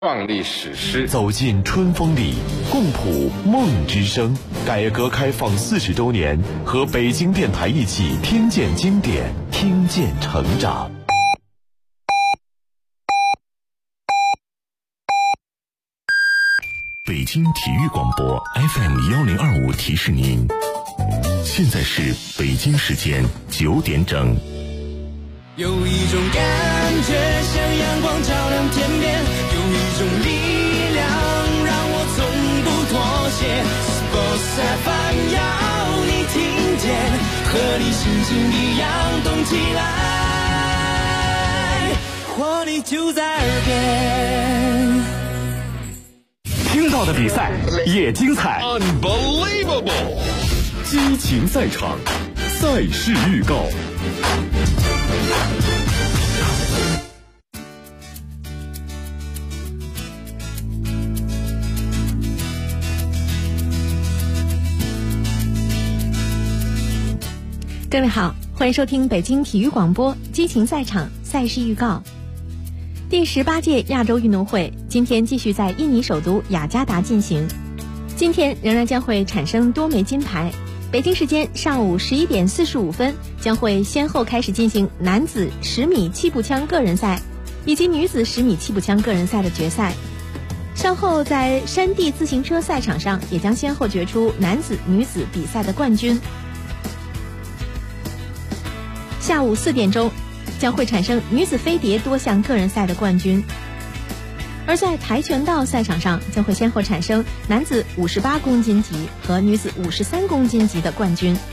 壮丽史诗， 走进春风里，共谱梦之声。改革开放40周年，和北京电台一起听见经典，听见成长。北京体育广播 FM1025提示您，现在是北京时间9点整。 有一种感觉像阳光照亮天边，有一种力量让我从不妥协。Sports FM 要你听见，和你心情一样动起来，活力就在耳边。 听到的比赛也精彩 Unbelievable， 激情赛场，赛事预告。 各位好，欢迎收听北京体育广播激情赛场赛事预告。第18届亚洲运动会今天继续在印尼首都雅加达进行，今天仍然将会产生多枚金牌。北京时间上午11点45分将会先后开始进行男子10米气步枪个人赛以及女子10米气步枪个人赛的决赛。稍后在山地自行车赛场上也将先后决出男子女子比赛的冠军。下午4点钟将会产生女子飞碟多项个人赛的冠军，而在跆拳道赛场上将会先后产生男子58公斤级和女子53公斤级的冠军。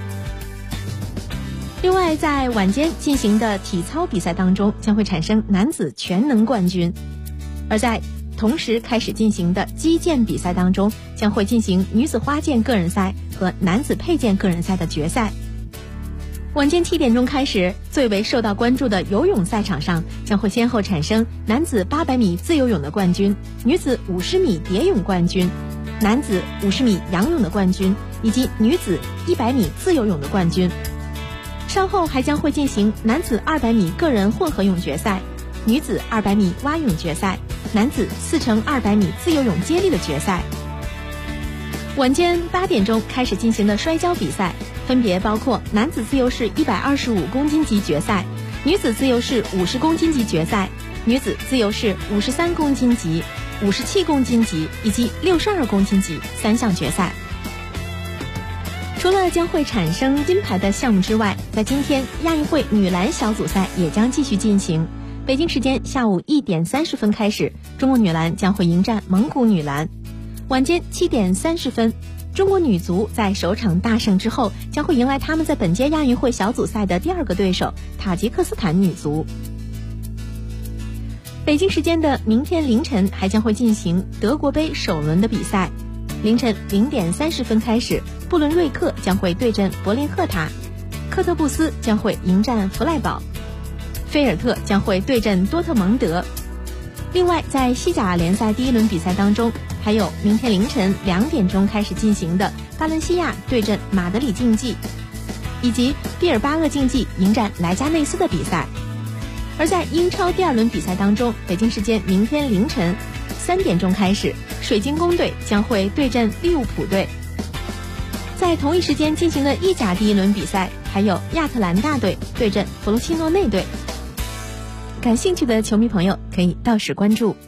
另外在晚间进行的体操比赛当中将会产生男子全能冠军，而在同时开始进行的击剑比赛当中将会进行女子花剑个人赛和男子佩剑个人赛的决赛。晚间7点钟开始，最为受到关注的游泳赛场上将会先后产生男子800米自由泳的冠军、女子50米蝶泳冠军、男子50米仰泳的冠军以及女子100米自由泳的冠军。稍后还将会进行男子200米个人混合泳决赛、女子200米蛙泳决赛、男子4×200米自由泳接力的决赛。晚间8点钟开始进行的摔跤比赛分别包括男子自由式125公斤级决赛、女子自由式50公斤级决赛、女子自由式53公斤级、57公斤级以及62公斤级3项决赛。除了将会产生金牌的项目之外，在今天亚运会女篮小组赛也将继续进行。北京时间下午1点30分开始，中国女篮将会迎战蒙古女篮。晚间7点30分，中国女足在首场大胜之后将会迎来他们在本届亚运会小组赛的第2个对手塔吉克斯坦女足。北京时间的明天凌晨还将会进行德国杯首轮的比赛。凌晨0点30分开始，布伦瑞克将会对阵柏林赫塔，科特布斯将会迎战弗赖堡，菲尔特将会对阵多特蒙德。另外在西甲联赛第1轮比赛当中，还有明天凌晨2点钟开始进行的巴伦西亚对阵马德里竞技，以及毕尔巴鄂竞技迎战莱加内斯的比赛。而在英超第2轮比赛当中，北京时间明天凌晨3点钟开始，水晶宫队将会对阵利物浦队。在同一时间进行的意甲第1轮比赛，还有亚特兰大队对阵弗卢切诺内队。感兴趣的球迷朋友可以到时关注。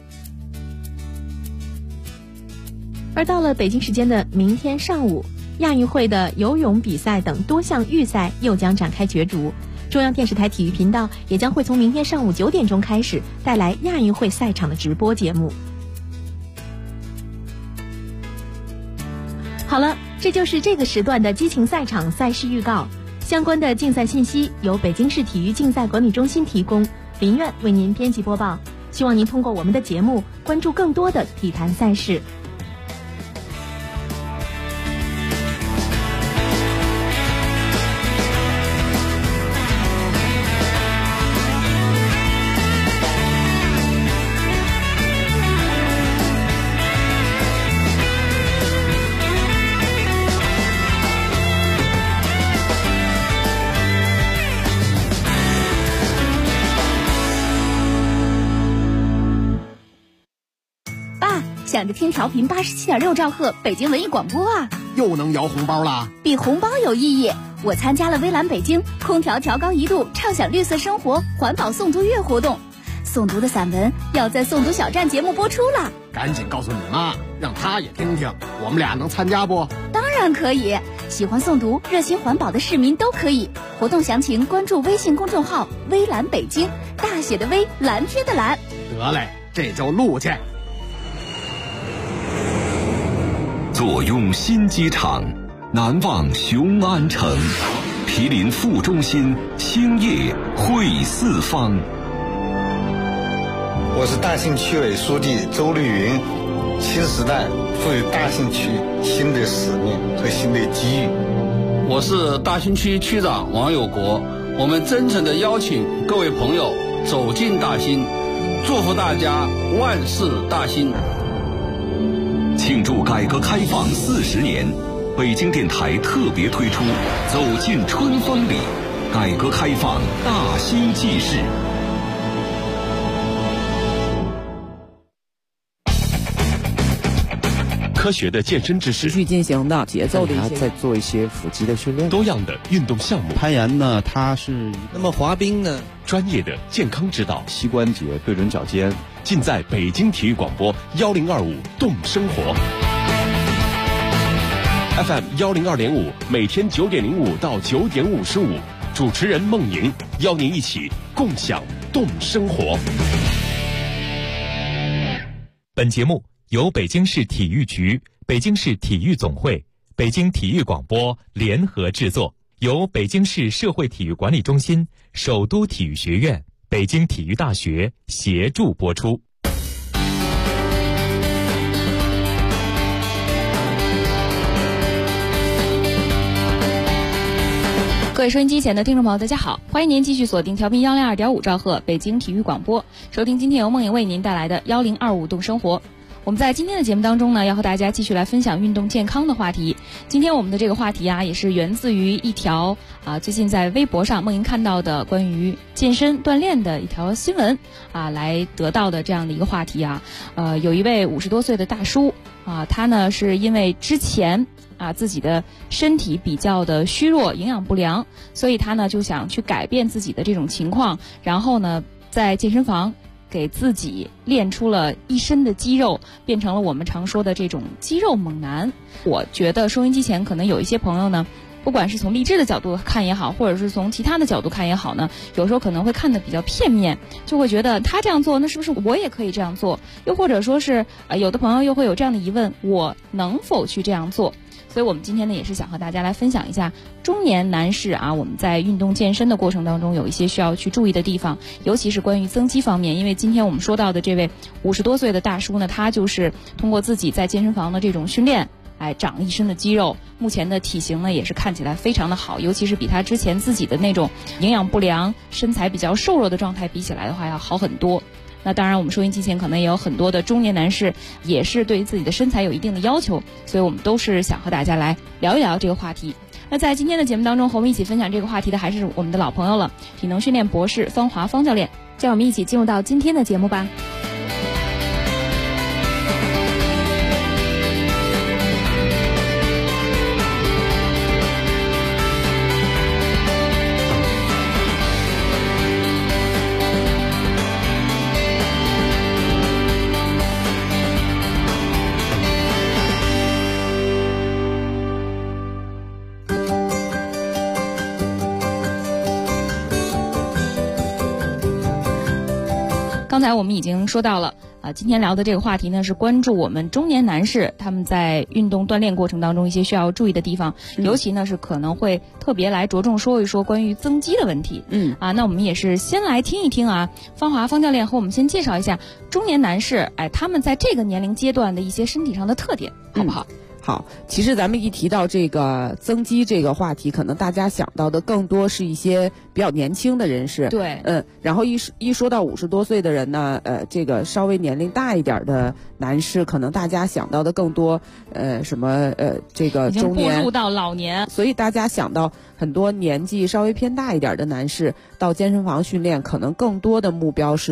而到了北京时间的明天上午，亚运会的游泳比赛等多项预赛又将展开角逐。中央电视台体育频道也将会从明天上午9点钟开始带来亚运会赛场的直播节目。好了，这就是这个时段的激情赛场赛事预告。相关的竞赛信息由北京市体育竞赛管理中心提供，林苑为您编辑播报。希望您通过我们的节目关注更多的体坛赛事。 想着听调频87.6兆赫北京文艺广播啊， 又能摇红包啦！ 比红包有意义。我参加了微蓝北京空调调高1度畅享绿色生活环保诵读月活动，诵读的散文要在诵读小站节目播出了。 赶紧告诉你妈，让她也听听，我们俩能参加不？ 当然可以，喜欢诵读、热心环保的市民都可以。活动详情关注微信公众号“微蓝北京”，大写的微，蓝天的蓝。 得嘞，这就录去。 坐拥新机场，难忘雄安城，毗邻副中心，兴业汇四方。 我是大兴区委书记周绿云。新时代赋予大兴区新的使命和新的机遇。 我是大兴区区长王有国。我们真诚地邀请各位朋友走进大兴，祝福大家万事大兴。 庆祝改革开放40年，北京电台特别推出《走进春风里》，改革开放大兴纪事。科学的健身知识， 持续进行的节奏的一些， 在做一些腹肌的训练， 多样的运动项目。 攀岩呢，它是那么滑冰呢， 专业的健康指导， 膝关节对准脚尖， 尽在北京体育广播1025动生活 FM 102.5，每天9点05到9点55，主持人孟莹邀您一起共享动生活。 本节目由北京市体育局、北京市体育总会、北京体育广播联合制作，由北京市社会体育管理中心、首都体育学院、北京体育大学协助播出。 各位收音机前的听众朋友，大家好，欢迎您继续锁定调频102.5兆赫北京体育广播，收听今天由梦莹为您带来的1025动生活。我们在今天的节目当中呢，要和大家继续来分享运动健康的话题。今天我们的这个话题啊，也是源自于一条最近在微博上梦莹看到的关于健身锻炼的一条新闻来得到的这样的一个话题啊。有一位50多岁的大叔他呢是因为之前自己的身体比较的虚弱，营养不良，所以他呢就想去改变自己的这种情况，然后呢在健身房给自己练出了一身的肌肉，变成了我们常说的这种肌肉猛男。我觉得收音机前可能有一些朋友呢，不管是从励志的角度看也好，或者是从其他的角度看也好呢，有时候可能会看得比较片面，就会觉得他这样做，那是不是我也可以这样做？又或者说是有的朋友又会有这样的疑问，我能否去这样做？所以我们今天呢，也是想和大家来分享一下中年男士我们在运动健身的过程当中有一些需要去注意的地方，尤其是关于增肌方面。因为今天我们说到的这位50多岁的大叔呢，他就是通过自己在健身房的这种训练，长了一身的肌肉，目前的体型呢也是看起来非常的好，尤其是比他之前自己的那种营养不良、身材比较瘦弱的状态比起来的话要好很多。那当然我们收音机前可能也有很多的中年男士也是对自己的身材有一定的要求，所以我们都是想和大家来聊一聊这个话题。那在今天的节目当中和我们一起分享这个话题的还是我们的老朋友了，体能训练博士方华方教练，让我们一起进入到今天的节目吧。刚才我们已经说到了今天聊的这个话题呢，是关注我们中年男士他们在运动锻炼过程当中一些需要注意的地方，尤其呢是可能会特别来着重说一说关于增肌的问题。那我们也是先来听一听方华方教练和我们先介绍一下中年男士他们在这个年龄阶段的一些身体上的特点，好不好？ 好，其实咱们一提到这个增肌这个话题，可能大家想到的更多是一些比较年轻的人士。 对， 然后一说到50多岁的人呢，这个稍微年龄大一点的男士，可能大家想到的更多，这个中年已经步入到老年， 所以大家想到很多年纪稍微偏大一点的男士到健身房训练，可能更多的目标是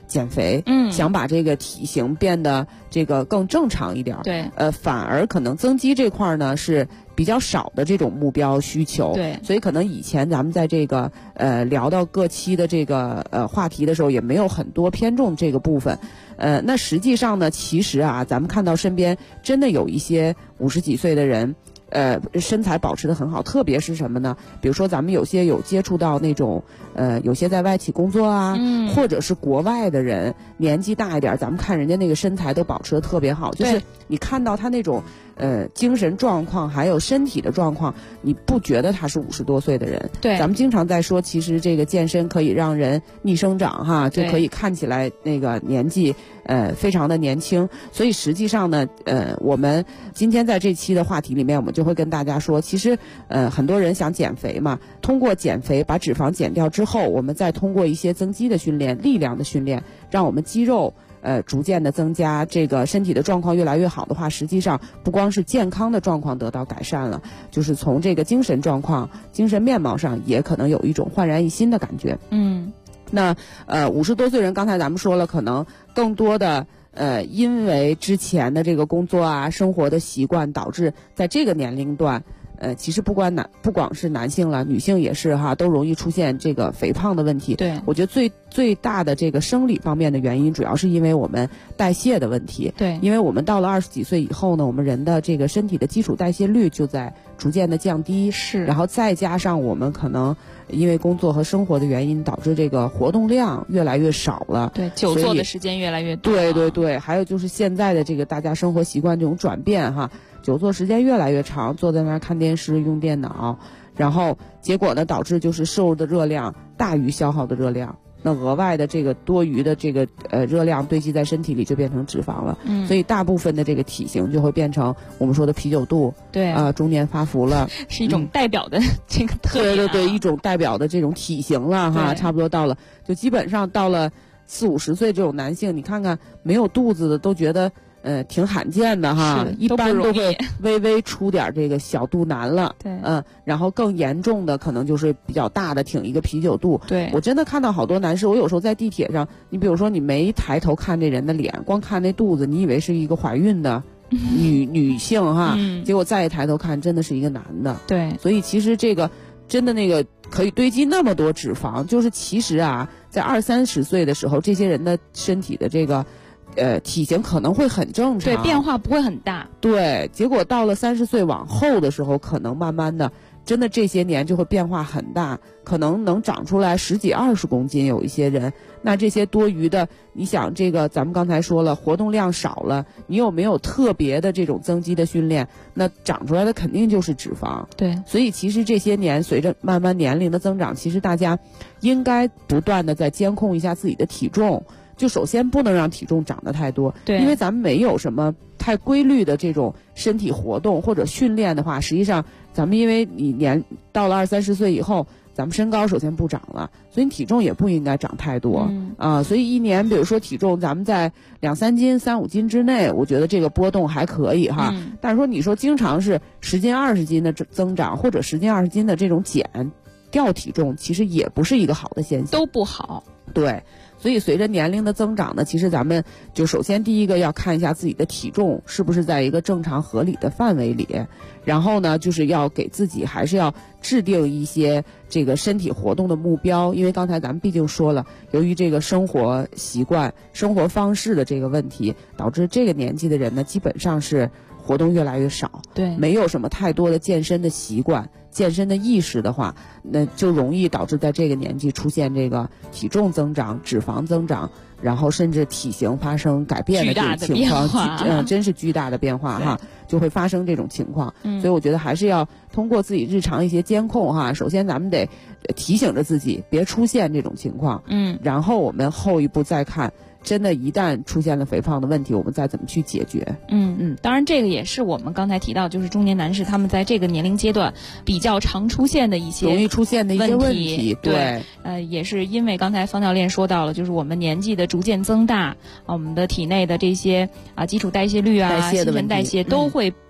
减肥，想把这个体型变得这个更正常一点， 对， 反而可能增肌这块呢是比较少的这种目标需求， 对， 所以可能以前咱们在这个聊到各期的这个话题的时候，也没有很多偏重这个部分，那实际上呢，其实啊，咱们看到身边真的有一些50几岁的人。身材保持得很好，特别是什么呢？比如说咱们有些有接触到那种有些在外企工作啊，或者是国外的人，年纪大一点，咱们看人家那个身材都保持得特别好，就是你看到他那种精神状况还有身体的状况，你不觉得他是50多岁的人。 对， 咱们经常在说，其实这个健身可以让人逆生长哈，就可以看起来那个年纪非常的年轻。所以实际上呢，我们今天在这期的话题里面，我们就会跟大家说，其实很多人想减肥嘛，通过减肥把脂肪减掉之后，我们再通过一些增肌的训练、力量的训练，让我们肌肉逐渐的增加，这个身体的状况越来越好的话，实际上不光是健康的状况得到改善了，就是从这个精神状况、精神面貌上也可能有一种焕然一新的感觉。那50多岁人，刚才咱们说了，可能更多的因为之前的这个工作啊、生活的习惯，导致在这个年龄段，其实不光是男性了，女性也是哈，都容易出现这个肥胖的问题。 对， 我觉得最大的这个生理方面的原因，主要是因为我们代谢的问题。 对， 因为我们到了20几岁以后呢，我们人的这个身体的基础代谢率就在逐渐的降低。 是， 然后再加上我们可能因为工作和生活的原因，导致这个活动量越来越少了。 对，久坐的时间越来越多。 对对对，还有就是现在的这个大家生活习惯这种转变哈。久坐时间越来越长，坐在那儿看电视、用电脑，然后结果呢，导致就是摄入的热量大于消耗的热量，那额外的这个多余的这个热量堆积在身体里，就变成脂肪了。所以大部分的这个体型就会变成我们说的啤酒肚， 对中年发福了， 是一种代表的这个特点、 对对对，一种代表的这种体型了哈，差不多到了，就基本上到了40、50岁这种男性，你看看没有肚子的都觉得。挺罕见的哈，一般都会微微出点这个小肚腩了。 对， 然后更严重的可能就是比较大的，挺一个啤酒肚。 对， 我真的看到好多男士，我有时候在地铁上，你比如说你没抬头看这人的脸，光看那肚子，你以为是一个怀孕的女性哈，结果再一抬头看，真的是一个男的。 对， 所以其实这个真的那个可以堆积那么多脂肪，就是其实啊，在20、30岁的时候，这些人的身体的这个。体型可能会很正常， 对，变化不会很大。 对，结果到了30岁往后的时候，可能慢慢的，真的这些年就会变化很大，可能能长出来10几、20公斤，有一些人。那这些多余的，你想这个咱们刚才说了，活动量少了，你有没有特别的这种增肌的训练？那长出来的肯定就是脂肪。 对， 所以其实这些年随着慢慢年龄的增长，其实大家应该不断的在监控一下自己的体重。就首先不能让体重长得太多， 对， 因为咱们没有什么太规律的这种身体活动或者训练的话，实际上咱们因为你到了20、30岁以后，咱们身高首先不长了，所以你体重也不应该长太多所以一年比如说体重咱们在2、3斤、3、5斤之内，我觉得这个波动还可以哈。但是说你说经常是10斤、20斤的增长，或者10斤、20斤的这种减掉体重，其实也不是一个好的现象， 都不好。 对。所以随着年龄的增长呢，其实咱们就首先第一个要看一下自己的体重是不是在一个正常合理的范围里，然后呢就是要给自己还是要制定一些这个身体活动的目标，因为刚才咱们毕竟说了，由于这个生活习惯、生活方式的这个问题，导致这个年纪的人呢基本上是活动越来越少， 对， 没有什么太多的健身的习惯、健身的意识的话，那就容易导致在这个年纪出现这个体重增长、脂肪增长，然后甚至体型发生改变的这种情况，真是巨大的变化哈，就会发生这种情况。所以我觉得还是要通过自己日常一些监控哈，首先咱们得提醒着自己别出现这种情况，然后我们后一步再看。真的，一旦出现了肥胖的问题，我们再怎么去解决？ 当然，这个也是我们刚才提到，就是中年男士他们在这个年龄阶段比较常出现的一些容易出现的一些问题。 对，也是因为刚才方教练说到了，就是我们年纪的逐渐增大，我们的体内的这些基础代谢率啊、新陈代谢都会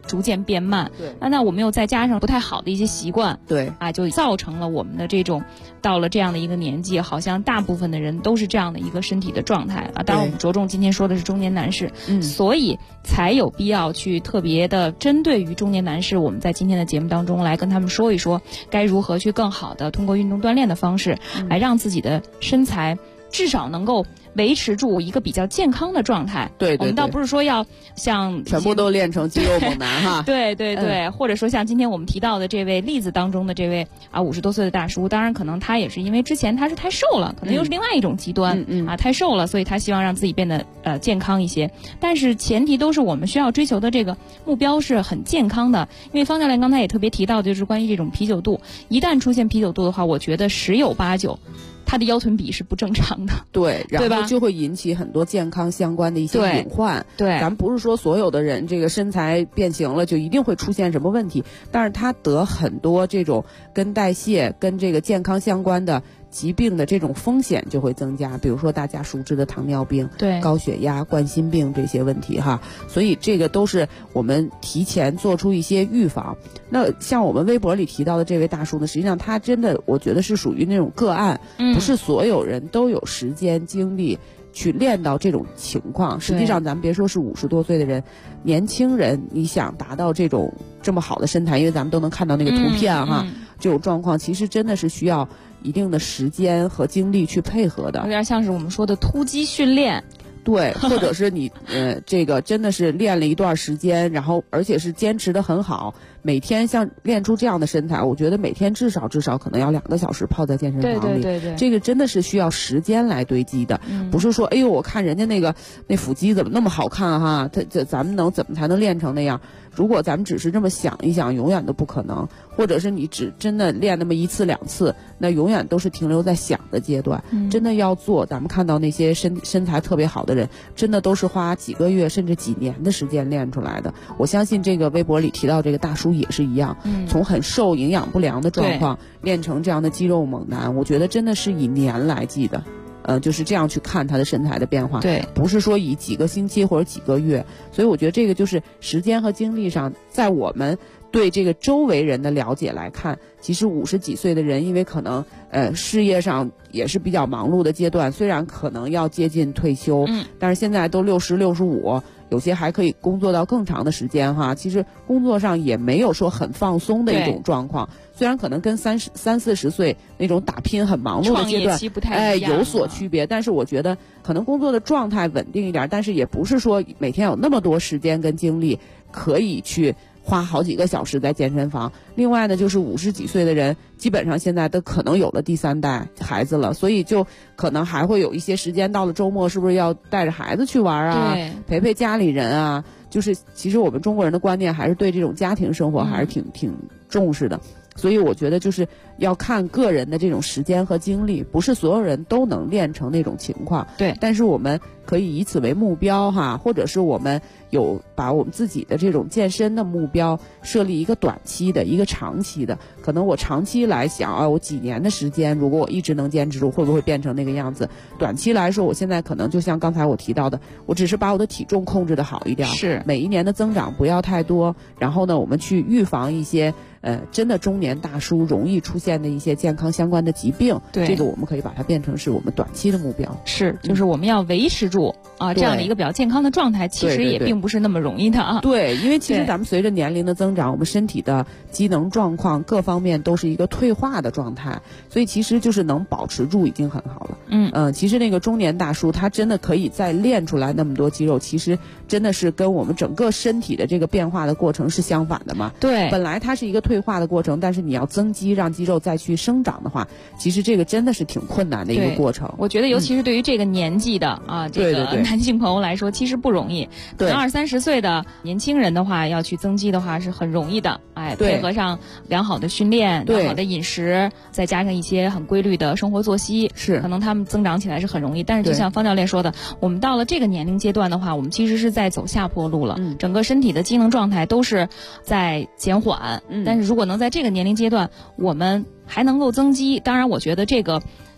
逐渐变慢。 对， 那我们又再加上不太好的一些习惯， 对就造成了我们的这种到了这样的一个年纪，好像大部分的人都是这样的一个身体的状态当然我们着重今天说的是中年男士，所以才有必要去特别的针对于中年男士，我们在今天的节目当中来跟他们说一说，该如何去更好的通过运动锻炼的方式，来让自己的身材至少能够维持住一个比较健康的状态。 对， 我们倒不是说要像全部都练成肌肉猛男哈。 对，或者说像今天我们提到的这位例子当中的这位50多岁的大叔，当然可能他也是因为之前他是太瘦了，可能又是另外一种极端太瘦了，所以他希望让自己变得健康一些。但是前提都是我们需要追求的这个目标是很健康的。因为方教练刚才也特别提到，就是关于这种啤酒肚，一旦出现啤酒肚的话，我觉得10有8九它的腰臀比是不正常的， 对，然后就会引起很多健康相关的一些隐患。 对， 咱不是说所有的人这个身材变形了就一定会出现什么问题，但是他得很多这种跟代谢、跟这个健康相关的疾病的这种风险就会增加，比如说大家熟知的糖尿病、 对， 高血压、冠心病这些问题哈，所以这个都是我们提前做出一些预防。那像我们微博里提到的这位大叔呢，实际上他真的我觉得是属于那种个案，不是所有人都有时间精力去练到这种情况。实际上咱们别说是50多岁的人，年轻人你想达到这么好的身材，因为咱们都能看到那个图片哈，这种状况其实真的是需要一定的时间和精力去配合的， 有点像是我们说的突击训练。 对，或者是你这个真的是练了一段时间，然后而且是坚持得很好，每天像练出这样的身材，我觉得每天至少可能要2个小时泡在健身房里。 对， 这个真的是需要时间来堆积的，不是说哎呦我看人家那腹肌怎么那么好看哈，咱们怎么才能练成那样？如果咱们只是这么想一想，永远都不可能。或者是你只真的练那么1次2次，那永远都是停留在想的阶段。真的要做，咱们看到那些身材特别好的人，真的都是花几个月甚至几年的时间练出来的。我相信这个微博里提到这个大叔也是一样，从很瘦、营养不良的状况练成这样的肌肉猛男，我觉得真的是以年来计的。就是这样去看他的身材的变化， 对， 不是说以几个星期或者几个月，所以我觉得这个就是时间和精力上，在我们对这个周围人的了解来看，其实50几岁的人，因为可能事业上也是比较忙碌的阶段，虽然可能要接近退休，但是现在都60、65，有些还可以工作到更长的时间哈。其实工作上也没有说很放松的一种状况，虽然可能跟30、40岁那种打拼很忙碌的阶段不太一样有所区别，但是我觉得可能工作的状态稳定一点，但是也不是说每天有那么多时间跟精力可以去花好几个小时在健身房。另外呢，就是50几岁的人，基本上现在都可能有了第3代孩子了，所以就可能还会有一些时间，到了周末是不是要带着孩子去玩啊，陪陪家里人啊。就是其实我们中国人的观念还是对这种家庭生活还是挺重视的。所以我觉得就是要看个人的这种时间和精力，不是所有人都能练成那种情况。 对， 但是我们可以以此为目标哈，或者是我们有把我们自己的这种健身的目标设立一个短期的、一个长期的。可能我长期来想我几年的时间，如果我一直能坚持住，会不会变成那个样子？短期来说，我现在可能就像刚才我提到的，我只是把我的体重控制的好一点， 是每一年的增长不要太多，然后呢，我们去预防一些真的中年大叔容易出现的一些健康相关的疾病。 对， 这个我们可以把它变成是我们短期的目标。 是，就是我们要维持住这样的一个比较健康的状态，其实也并不是那么容易的啊。 对，因为其实咱们随着年龄的增长，我们身体的机能状况各方面都是一个退化的状态，所以其实就是能保持住已经很好了。其实那个中年大叔他真的可以再练出来那么多肌肉，其实真的是跟我们整个身体的这个变化的过程是相反的嘛。 对， 本来它是一个退化的过程，但是你要增肌让肌肉再去生长的话，其实这个真的是挺困难的一个过程。 我觉得尤其是对于这个年纪的这个男性朋友来说，其实不容易。 对 ，20、30岁的年轻人的话，要去增肌的话是很容易的。配合上良好的训练、良好的饮食，再加上一些很规律的生活作息， 是可能他们增长起来是很容易。但是就像方教练说的，我们到了这个年龄阶段的话，我们其实是在走下坡路了。整个身体的机能状态都是在减缓。但是如果能在这个年龄阶段，我们还能够增肌，当然我觉得这个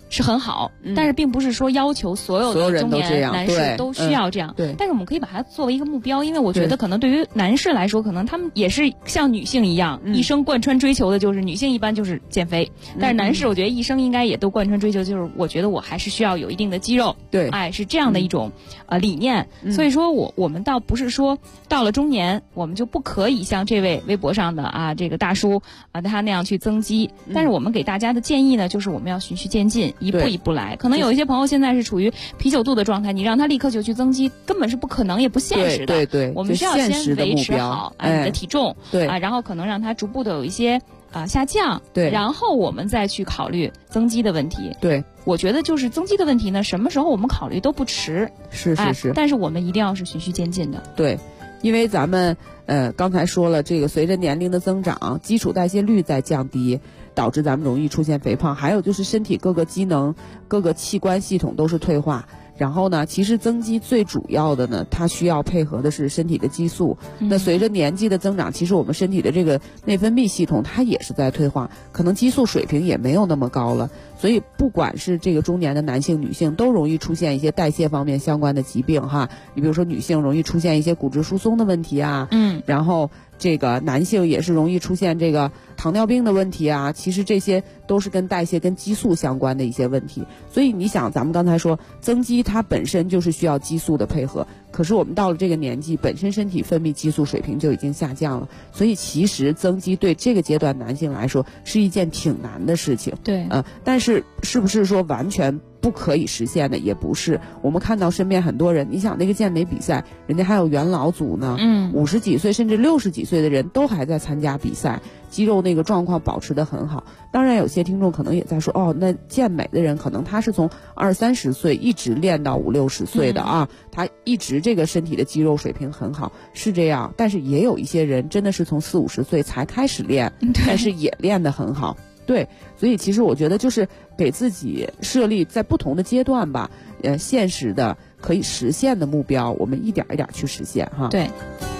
是很好，但是并不是说要求所有的中年男士都需要这样。 对， 但是我们可以把它作为一个目标，因为我觉得可能对于男士来说，可能他们也是像女性一样，一生贯穿追求的就是女性一般就是减肥，但是男士我觉得一生应该也都贯穿追求，就是我觉得我还是需要有一定的肌肉。 对， 哎，是这样的一种理念。所以说我们倒不是说到了中年我们就不可以像这位微博上的这个大叔他那样去增肌，但是我们给大家的建议呢，就是我们要循序渐进，一步一步来。可能有一些朋友现在是处于啤酒肚的状态，你让他立刻就去增肌，根本是不可能也不现实的。 对， 我们需要先维持好你的体重，然后可能让他逐步的有一些下降， 对， 然后我们再去考虑增肌的问题。 对， 我觉得就是增肌的问题呢，什么时候我们考虑都不迟。 是， 但是我们一定要是循序渐进的。 对，因为咱们刚才说了，这个随着年龄的增长，基础代谢率在降低，导致咱们容易出现肥胖。还有就是身体各个机能、各个器官系统都是退化。然后呢，其实增肌最主要的呢，它需要配合的是身体的激素。那随着年纪的增长，其实我们身体的这个内分泌系统它也是在退化，可能激素水平也没有那么高了。所以不管是这个中年的男性、女性，都容易出现一些代谢方面相关的疾病哈。你比如说女性容易出现一些骨质疏松的问题啊，然后这个男性也是容易出现这个糖尿病的问题啊，其实这些都是跟代谢跟激素相关的一些问题。所以你想，咱们刚才说增肌它本身就是需要激素的配合，可是我们到了这个年纪，本身身体分泌激素水平就已经下降了，所以其实增肌对这个阶段男性来说是一件挺难的事情。 对， 但是是不是说完全不可以实现的？也不是。我们看到身边很多人，你想那个健美比赛，人家还有元老组呢，50几岁甚至60几岁的人都还在参加比赛，肌肉那个状况保持得很好。当然有些听众可能也在说，那健美的人可能他是从20、30岁一直练到50、60岁的他一直这个身体的肌肉水平很好，是这样。但是也有一些人真的是从40、50岁才开始练，但是也练得很好。对，所以其实我觉得就是给自己设立在不同的阶段吧，现实的可以实现的目标，我们一点一点去实现哈。 对。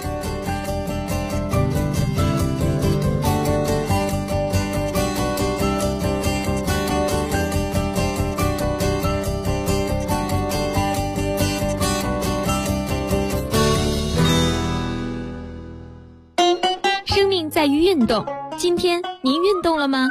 生命在于运动，今天您运动了吗？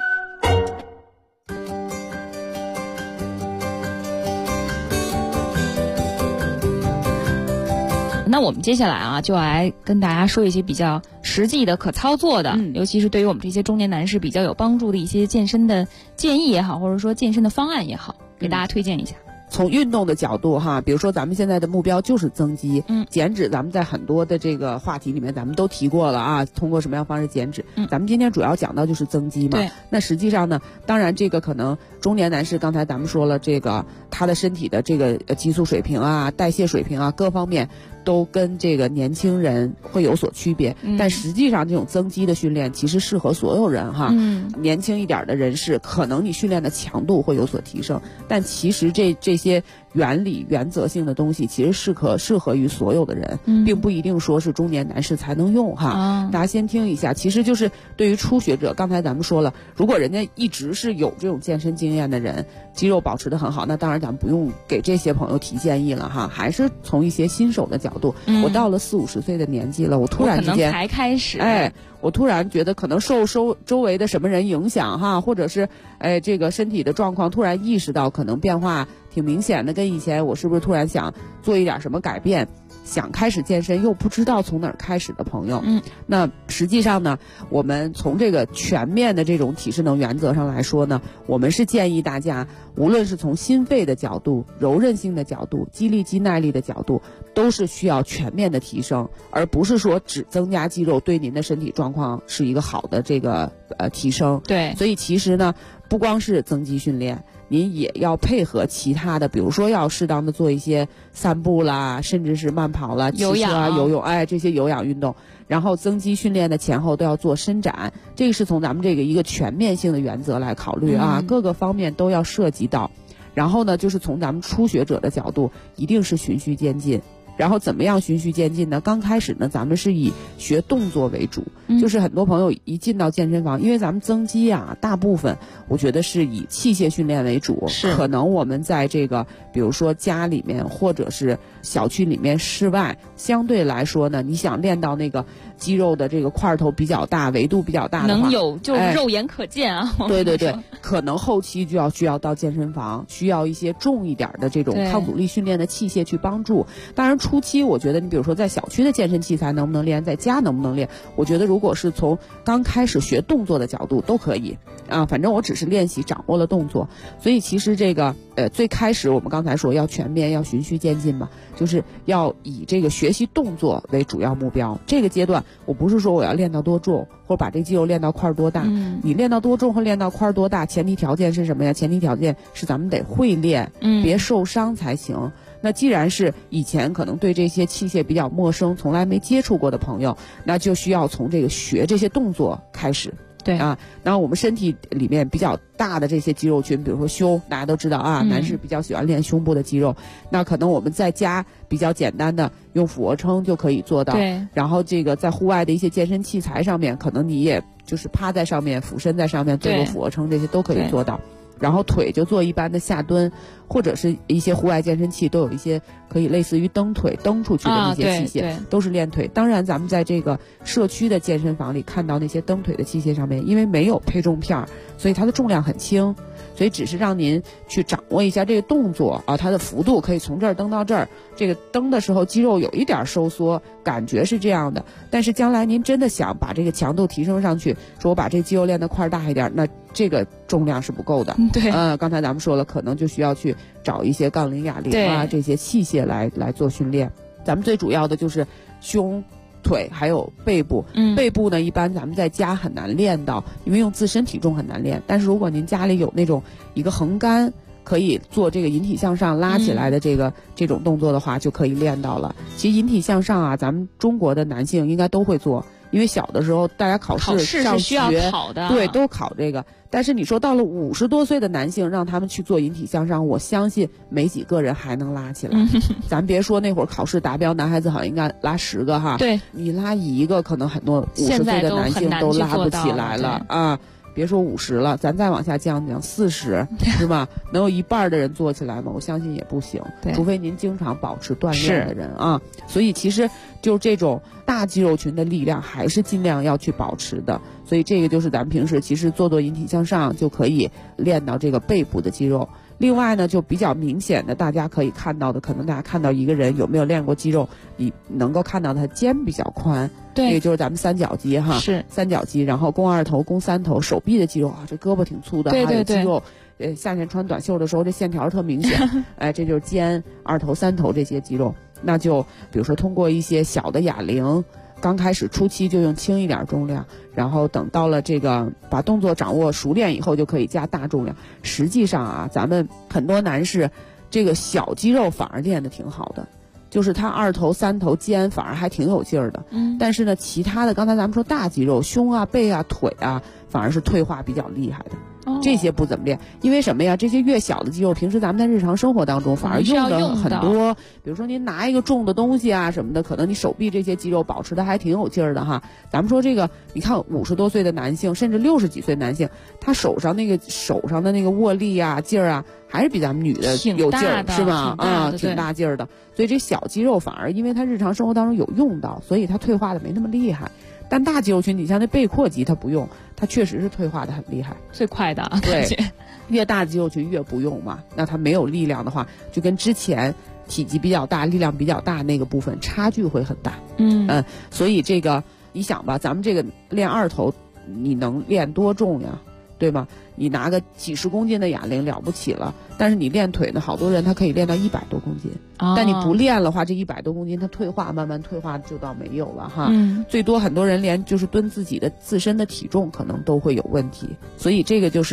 那我们接下来就来跟大家说一些比较实际的可操作的，尤其是对于我们这些中年男士比较有帮助的一些健身的建议也好，或者说健身的方案也好，给大家推荐一下。 从运动的角度哈，比如说咱们现在的目标就是增肌，减脂，咱们在很多的这个话题里面咱们都提过了通过什么样方式减脂，咱们今天主要讲到就是增肌嘛。 对。 那实际上呢，当然这个可能中年男士，刚才咱们说了，这个他的身体的这个激素水平代谢水平各方面都跟这个年轻人会有所区别，但实际上这种增肌的训练其实适合所有人哈。年轻一点的人士，可能你训练的强度会有所提升，但其实这些原理原则性的东西其实适合于所有的人，并不一定说是中年男士才能用哈。大家先听一下，其实就是对于初学者，刚才咱们说了，如果人家一直是有这种健身经验的人，肌肉保持得很好，那当然咱们不用给这些朋友提建议了哈，还是从一些新手的角度，我到了40、50岁的年纪了，我突然之间可能才开始， 我突然觉得可能受周围的什么人影响哈，或者是这个身体的状况突然意识到可能变化挺明显的，跟以前我是不是突然想做一点什么改变，想开始健身又不知道从哪儿开始的朋友，那实际上呢，我们从这个全面的这种体适能原则上来说呢，我们是建议大家，无论是从心肺的角度、柔韧性的角度、肌力肌耐力的角度，都是需要全面的提升，而不是说只增加肌肉对您的身体状况是一个好的这个提升。 对， 所以其实呢，不光是增肌训练，您也要配合其他的，比如说要适当的做一些散步啦，甚至是慢跑啦、骑车游泳，这些有氧运动。然后增肌训练的前后都要做伸展，这个是从咱们这个一个全面性的原则来考虑各个方面都要涉及到。然后呢，就是从咱们初学者的角度，一定是循序渐进。 然后怎么样循序渐进呢？刚开始呢，咱们是以学动作为主，就是很多朋友一进到健身房，因为咱们增肌啊，大部分我觉得是以器械训练为主，可能我们在这个比如说家里面或者是小区里面室外，相对来说呢，你想练到那个肌肉的这个块头比较大，维度比较大的话， 能有就肉眼可见啊。 对对对，可能后期就需要到健身房，需要一些重一点的这种抗阻力训练的器械去帮助。当然初期我觉得你比如说在小区的健身器材能不能练，在家能不能练，我觉得如果是从刚开始学动作的角度都可以啊，反正我只是练习掌握了动作。所以其实这个最开始我们刚才说要全面，要循序渐进嘛，就是要以这个学习动作为主要目标。这个阶段我不是说我要练到多重，或者把这肌肉练到块多大，你练到多重和练到块多大，前提条件是什么呀？前提条件是咱们得会练，别受伤才行。那既然是以前可能对这些器械比较陌生，从来没接触过的朋友，那就需要从这个学这些动作开始。 对啊，然后我们身体里面比较大的这些肌肉群，比如说胸，大家都知道啊，男士比较喜欢练胸部的肌肉，那可能我们在家比较简单的用俯卧撑就可以做到。 对， 然后这个在户外的一些健身器材上面，可能你也就是趴在上面，俯身在上面做做俯卧撑，这些都可以做到。然后腿就做一般的下蹲，或者是一些户外健身器都有一些可以类似于蹬腿蹬出去的那些器械，都是练腿。当然咱们在这个社区的健身房里看到那些蹬腿的器械上面，因为没有配重片，所以它的重量很轻，所以只是让您去掌握一下这个动作啊，它的幅度可以从这儿蹬到这儿，这个蹬的时候肌肉有一点收缩，感觉是这样的。但是将来您真的想把这个强度提升上去，说我把这肌肉练得块大一点，那这个重量是不够的。 对， 刚才咱们说了，可能就需要去找一些杠铃、哑铃啊这些器械来做训练。咱们最主要的就是胸、腿还有背部。背部呢，一般咱们在家很难练到，因为用自身体重很难练。但是如果您家里有那种一个横杆，可以做这个引体向上拉起来的这种动作的话，就可以练到了。其实引体向上啊，咱们中国的男性应该都会做。因为小的时候大家考试上学是需要考的， 对，都考这个。但是你说到了50多岁的男性，让他们去做引体向上，我相信没几个人还能拉起来。咱别说那会儿考试达标，男孩子好像应该拉10个哈， 对， 你拉一个，可能很多50岁的男性都拉不起来了啊。别说50了，咱再往下降40是吧？能有一半的人做起来吗？我相信也不行，除非您经常保持锻炼的人啊。所以其实就这种大肌肉群的力量还是尽量要去保持的。所以这个就是咱们平时其实做引体向上就可以练到这个背部的肌肉。另外呢，就比较明显的大家可以看到的，可能大家看到一个人有没有练过肌肉，你能够看到他肩比较宽， 对， 这个就是咱们三角肌哈， 是三角肌，然后肱二头、肱三头，手臂的肌肉啊，这胳膊挺粗的， 对对对， 还有肌肉，夏天穿短袖的时候这线条特明显，这就是肩、二头、三头这些肌肉。那就比如说通过一些小的哑铃。刚开始初期就用轻一点重量，然后等到了这个把动作掌握熟练以后，就可以加大重量。实际上啊，咱们很多男士这个小肌肉反而练得挺好的，就是他二头、三头、肩反而还挺有劲儿的。但是呢，其他的刚才咱们说大肌肉，胸啊、背啊、腿啊，反而是退化比较厉害的。这些不怎么练，因为什么呀？这些越小的肌肉，平时咱们在日常生活当中反而用的很多。比如说您拿一个重的东西啊什么的，可能你手臂这些肌肉保持的还挺有劲儿的哈。咱们说这个，你看50多岁的男性，甚至60几岁男性，他手上的那个握力啊、劲儿啊，还是比咱们女的有劲儿，是吧？啊，挺大劲儿的。所以这小肌肉反而因为他日常生活当中有用到，所以他退化的没那么厉害。但大肌肉群，你像那背阔肌，它不用，它确实是退化的很厉害， 最快的。 对，越大肌肉群越不用嘛，那它没有力量的话，就跟之前体积比较大、力量比较大那个部分差距会很大。所以这个你想吧，咱们这个练二头，你能练多重呀？对吗？你拿个几十公斤的哑铃了不起了，但是你练腿呢，好多人他可以练到100多公斤，但你不练的话，这100多公斤它退化，慢慢退化就到没有了哈。最多很多人连就是蹲自己的自身的体重可能都会有问题，所以这个就是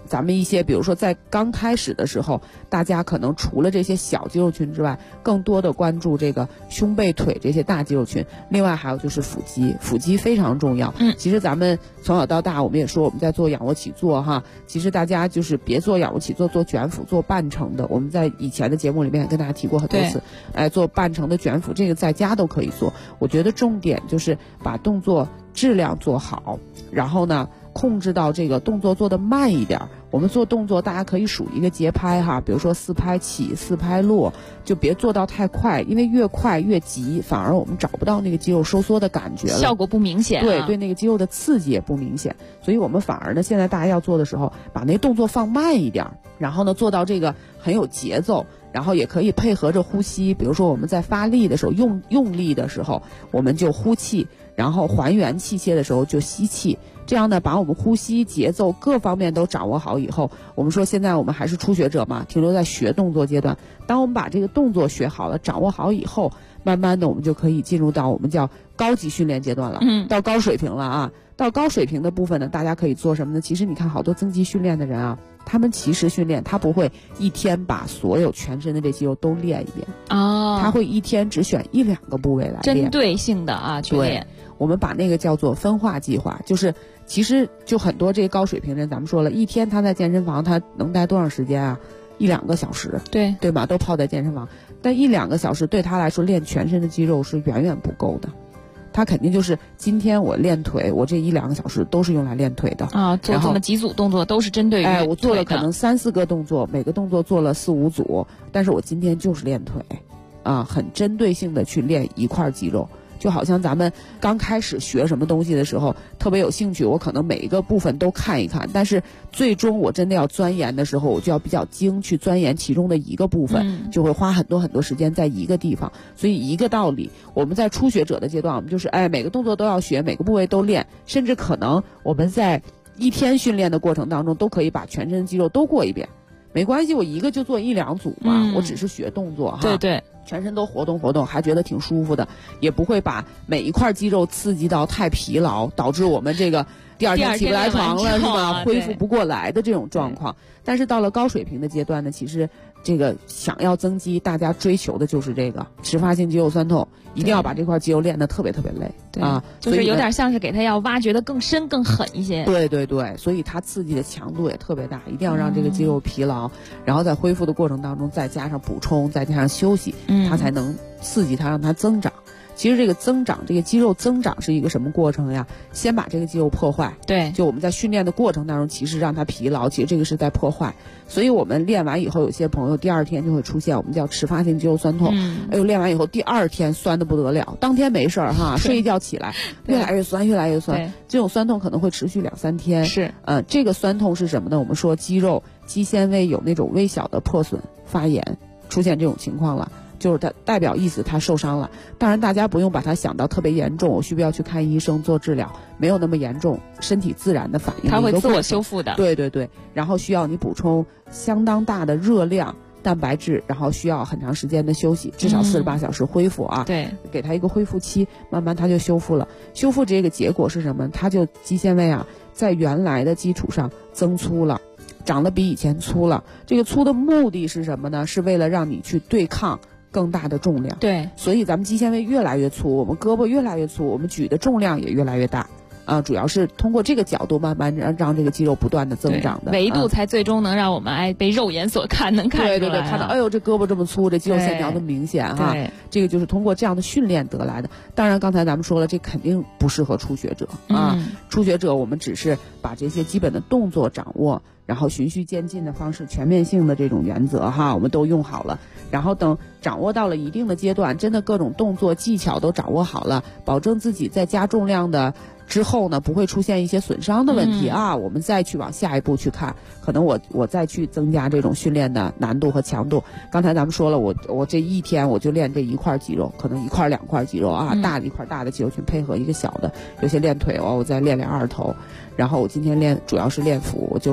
咱们一些比如说在刚开始的时候，大家可能除了这些小肌肉群之外，更多的关注这个胸背腿这些大肌肉群。另外还有就是腹肌，腹肌非常重要。其实咱们从小到大我们也说我们在做仰卧起坐哈，其实大家就是别做仰卧起坐，做卷腹，做半程的。我们在以前的节目里面也跟大家提过很多次，做半程的卷腹，这个在家都可以做。我觉得重点就是把动作质量做好，然后呢控制到这个动作做得慢一点。我们做动作大家可以数一个节拍哈，比如说4拍起4拍落，就别做到太快，因为越快越急，反而我们找不到那个肌肉收缩的感觉了， 效果不明显。 对那个肌肉的刺激也不明显。所以我们反而呢现在大家要做的时候，把那动作放慢一点，然后呢做到这个很有节奏，然后也可以配合着呼吸。比如说我们在发力的时候用力的时候我们就呼气，然后还原器械的时候就吸气，这样呢把我们呼吸节奏各方面都掌握好以后，我们说现在我们还是初学者嘛，停留在学动作阶段。当我们把这个动作学好了，掌握好以后，慢慢的我们就可以进入到我们叫高级训练阶段了，到高水平了啊。到高水平的部分呢，大家可以做什么呢？其实你看好多增肌训练的人啊，他们其实训练他不会一天把所有全身的这肌肉都练一遍他会一天只选1-2个部位来练， 针对性的去练。 我们把那个叫做分化计划，就是其实就很多这个高水平人，咱们说了一天他在健身房他能待多长时间啊？1-2个小时，对吧？都泡在健身房，但1-2个小时对他来说练全身的肌肉是远远不够的。他肯定就是今天我练腿，我这1-2个小时都是用来练腿的做这么几组动作都是针对于我做了可能3-4个动作，每个动作做了4-5组，但是我今天就是练腿很针对性的去练一块肌肉。就好像咱们刚开始学什么东西的时候特别有兴趣，我可能每一个部分都看一看，但是最终我真的要钻研的时候，我就要比较精去钻研其中的一个部分，就会花很多时间在一个地方。所以一个道理，我们在初学者的阶段，我们就是每个动作都要学，每个部位都练，甚至可能我们在一天训练的过程当中都可以把全身肌肉都过一遍，没关系，我一个就做1-2组嘛，我只是学动作对全身都活动，还觉得挺舒服的，也不会把每一块肌肉刺激到太疲劳，导致我们这个第二天起不来床了，是吧？恢复不过来的这种状况。但是到了高水平的阶段呢，其实这个想要增肌，大家追求的就是这个迟发性肌肉酸痛，一定要把这块肌肉练得特别累就是有点像是给它要挖掘得更深更狠一些。 对，所以它刺激的强度也特别大，一定要让这个肌肉疲劳，然后在恢复的过程当中再加上补充，再加上休息，它才能刺激它，让它增长。其实这个增长，这个肌肉增长是一个什么过程呀？先把这个肌肉破坏，就我们在训练的过程当中，其实让它疲劳，其实这个是在破坏。所以我们练完以后，有些朋友第二天就会出现我们叫迟发性肌肉酸痛。练完以后第二天酸的不得了，当天没事儿睡一觉起来越来越酸，这种酸痛可能会持续2-3天。这个酸痛是什么呢？我们说肌肉肌纤维有那种微小的破损发炎，出现这种情况了。就是它代表意思它受伤了，当然大家不用把它想到特别严重，我需不要去看医生做治疗，没有那么严重，身体自然的反应， 它会自我修复的。 对，然后需要你补充相当大的热量蛋白质，然后需要很长时间的休息，至少48小时恢复给它一个恢复期，慢慢它就修复了。修复这个结果是什么？它就肌纤维在原来的基础上增粗了，长得比以前粗了。这个粗的目的是什么呢？是为了让你去对抗更大的重量。所以咱们肌纤维越来越粗，我们胳膊越来越粗，我们举的重量也越来越大主要是通过这个角度慢慢让这个肌肉不断的增长的维度，才最终能让我们被肉眼所看，能看出来。 看到这胳膊这么粗，这肌肉线条那么明显这个就是通过这样的训练得来的。当然刚才咱们说了，这肯定不适合初学者初学者我们只是把这些基本的动作掌握，然后循序渐进的方式，全面性的这种原则我们都用好了，然后等掌握到了一定的阶段，真的各种动作技巧都掌握好了，保证自己在加重量的之后呢不会出现一些损伤的问题我们再去往下一步去看，可能我再去增加这种训练的难度和强度。刚才咱们说了，我这一天我就练这一块肌肉，可能1块2块肌肉大的一块大的肌肉群配合一个小的，有些练腿我再练2头，然后我今天主要是练腹，我就练腹，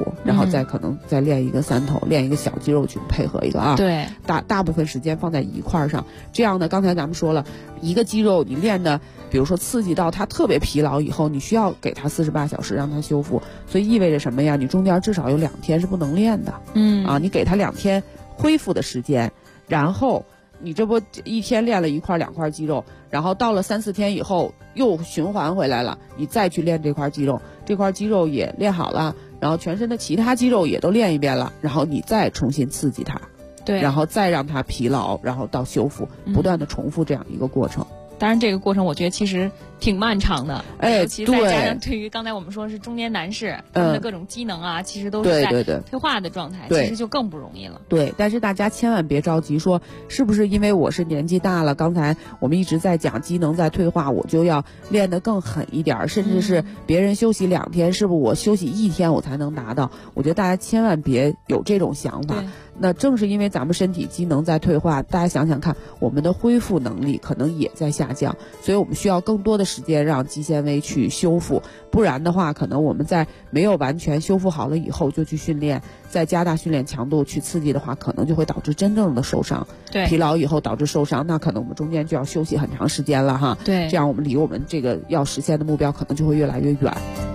然后再可能再练一个三头，练一个小肌肉群配合一个啊。 对， 大部分时间放在一块上，这样呢，刚才咱们说了，一个肌肉你练的，比如说刺激到它特别疲劳以后，你需要给它48小时让它修复，所以意味着什么呀？你中间至少有2天是不能练的。你给它2天恢复的时间，然后你这不1天练了1块2块肌肉，然后到了3、4天以后又循环回来了，你再去练这块肌肉，这块肌肉也练好了，然后全身的其他肌肉也都练一遍了，然后你再重新刺激它， 对， 然后再让它疲劳，然后到修复，不断的重复这样一个过程。 当然，这个过程我觉得其实挺漫长的，尤其再加上对于刚才我们说是中年男士，他们的各种机能啊，其实都是在退化的状态，其实就更不容易了。 对，但是大家千万别着急说，是不是因为我是年纪大了？刚才我们一直在讲机能在退化，我就要练得更狠一点，甚至是别人休息2天，是不是我休息1天我才能达到？我觉得大家千万别有这种想法。那正是因为咱们身体机能在退化，大家想想看，我们的恢复能力可能也在下降，所以我们需要更多的时间让肌纤维去修复，不然的话，可能我们在没有完全修复好了以后就去训练，再加大训练强度去刺激的话，可能就会导致真正的受伤。 对， 疲劳以后导致受伤，那可能我们中间就要休息很长时间了哈。 对， 这样我们离我们这个要实现的目标可能就会越来越远。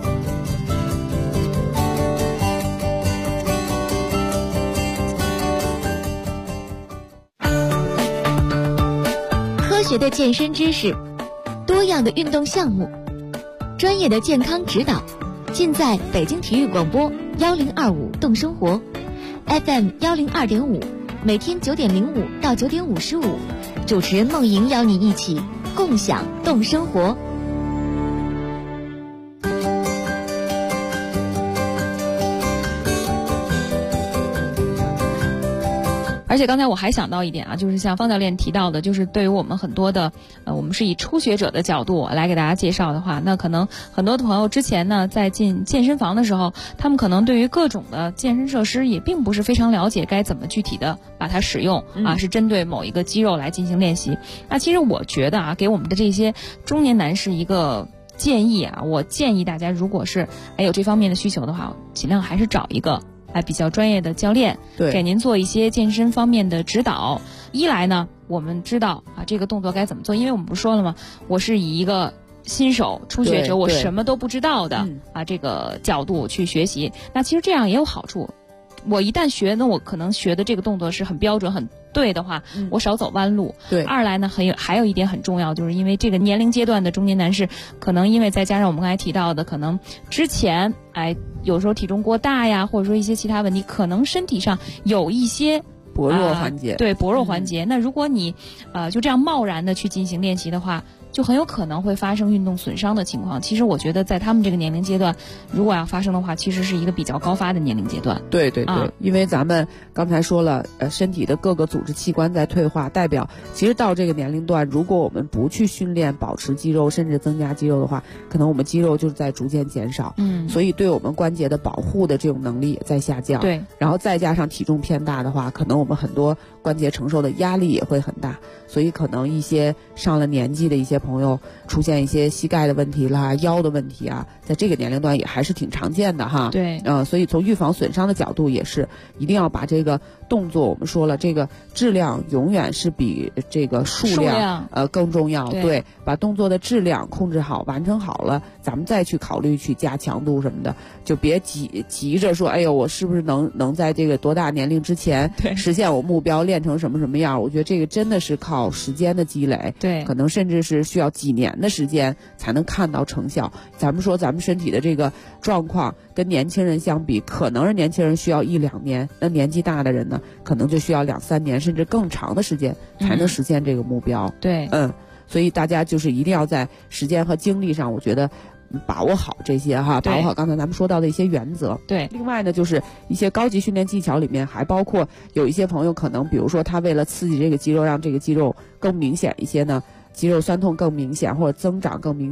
科学的健身知识，多样的运动项目，专业的健康指导，尽在北京体育广播1025动生活 FM 102.5，每天9点05到9点55，主持人梦莹邀你一起共享动生活。 而且刚才我还想到一点啊，就是像方教练提到的，就是对于我们很多的我们是以初学者的角度来给大家介绍的话，那可能很多的朋友之前呢在进健身房的时候，他们可能对于各种的健身设施也并不是非常了解该怎么具体的把它使用啊，是针对某一个肌肉来进行练习。那其实我觉得啊，给我们的这些中年男士一个建议啊，我建议大家如果是有这方面的需求的话，尽量还是找一个比较专业的教练，给您做一些健身方面的指导。一来呢，我们知道这个动作该怎么做，因为我们不是说了吗？我是以一个新手初学者，我什么都不知道的这个角度去学习。那其实这样也有好处，我一旦学，那我可能学的这个动作是很标准、很对的话，我少走弯路。 对。 二来呢，还有一点很重要，就是因为这个年龄阶段的中年男士，可能因为再加上我们刚才提到的，可能之前有时候体重过大呀，或者说一些其他问题，可能身体上有一些薄弱环节。 对，薄弱环节。那如果你就这样贸然的去进行练习的话，就很有可能会发生运动损伤的情况。其实我觉得在他们这个年龄阶段，如果要发生的话，其实是一个比较高发的年龄阶段。 对对对，因为咱们刚才说了，身体的各个组织器官在退化，代表其实到这个年龄段，如果我们不去训练保持肌肉，甚至增加肌肉的话，可能我们肌肉就是在逐渐减少。所以对我们关节的保护的这种能力也在下降。 对， 然后再加上体重偏大的话，可能我们很多关节承受的压力也会很大，所以可能一些上了年纪的一些朋友出现一些膝盖的问题啦、腰的问题啊，在这个年龄段也还是挺常见的哈。 对， 所以从预防损伤的角度也是一定要把这个动作，我们说了，这个质量永远是比这个数量更重要。对，把动作的质量控制好，完成好了，咱们再去考虑去加强度什么的，就别急着说，哎呦，我是不是能在这个多大年龄之前实现我目标，练成什么什么样？我觉得这个真的是靠时间的积累， 对， 可能甚至是需要几年的时间才能看到成效。咱们说咱们身体的这个状况跟年轻人相比，可能是年轻人需要1、2年，那年纪大的人呢，可能就需要2、3年甚至更长的时间才能实现这个目标。 对， 所以大家就是一定要在时间和精力上，我觉得把握好这些哈，把握好刚才咱们说到的一些原则。 对， 另外呢，就是一些高级训练技巧里面还包括有一些朋友可能，比如说他为了刺激这个肌肉，让这个肌肉更明显一些呢，肌肉酸痛更明显或者增长更明显，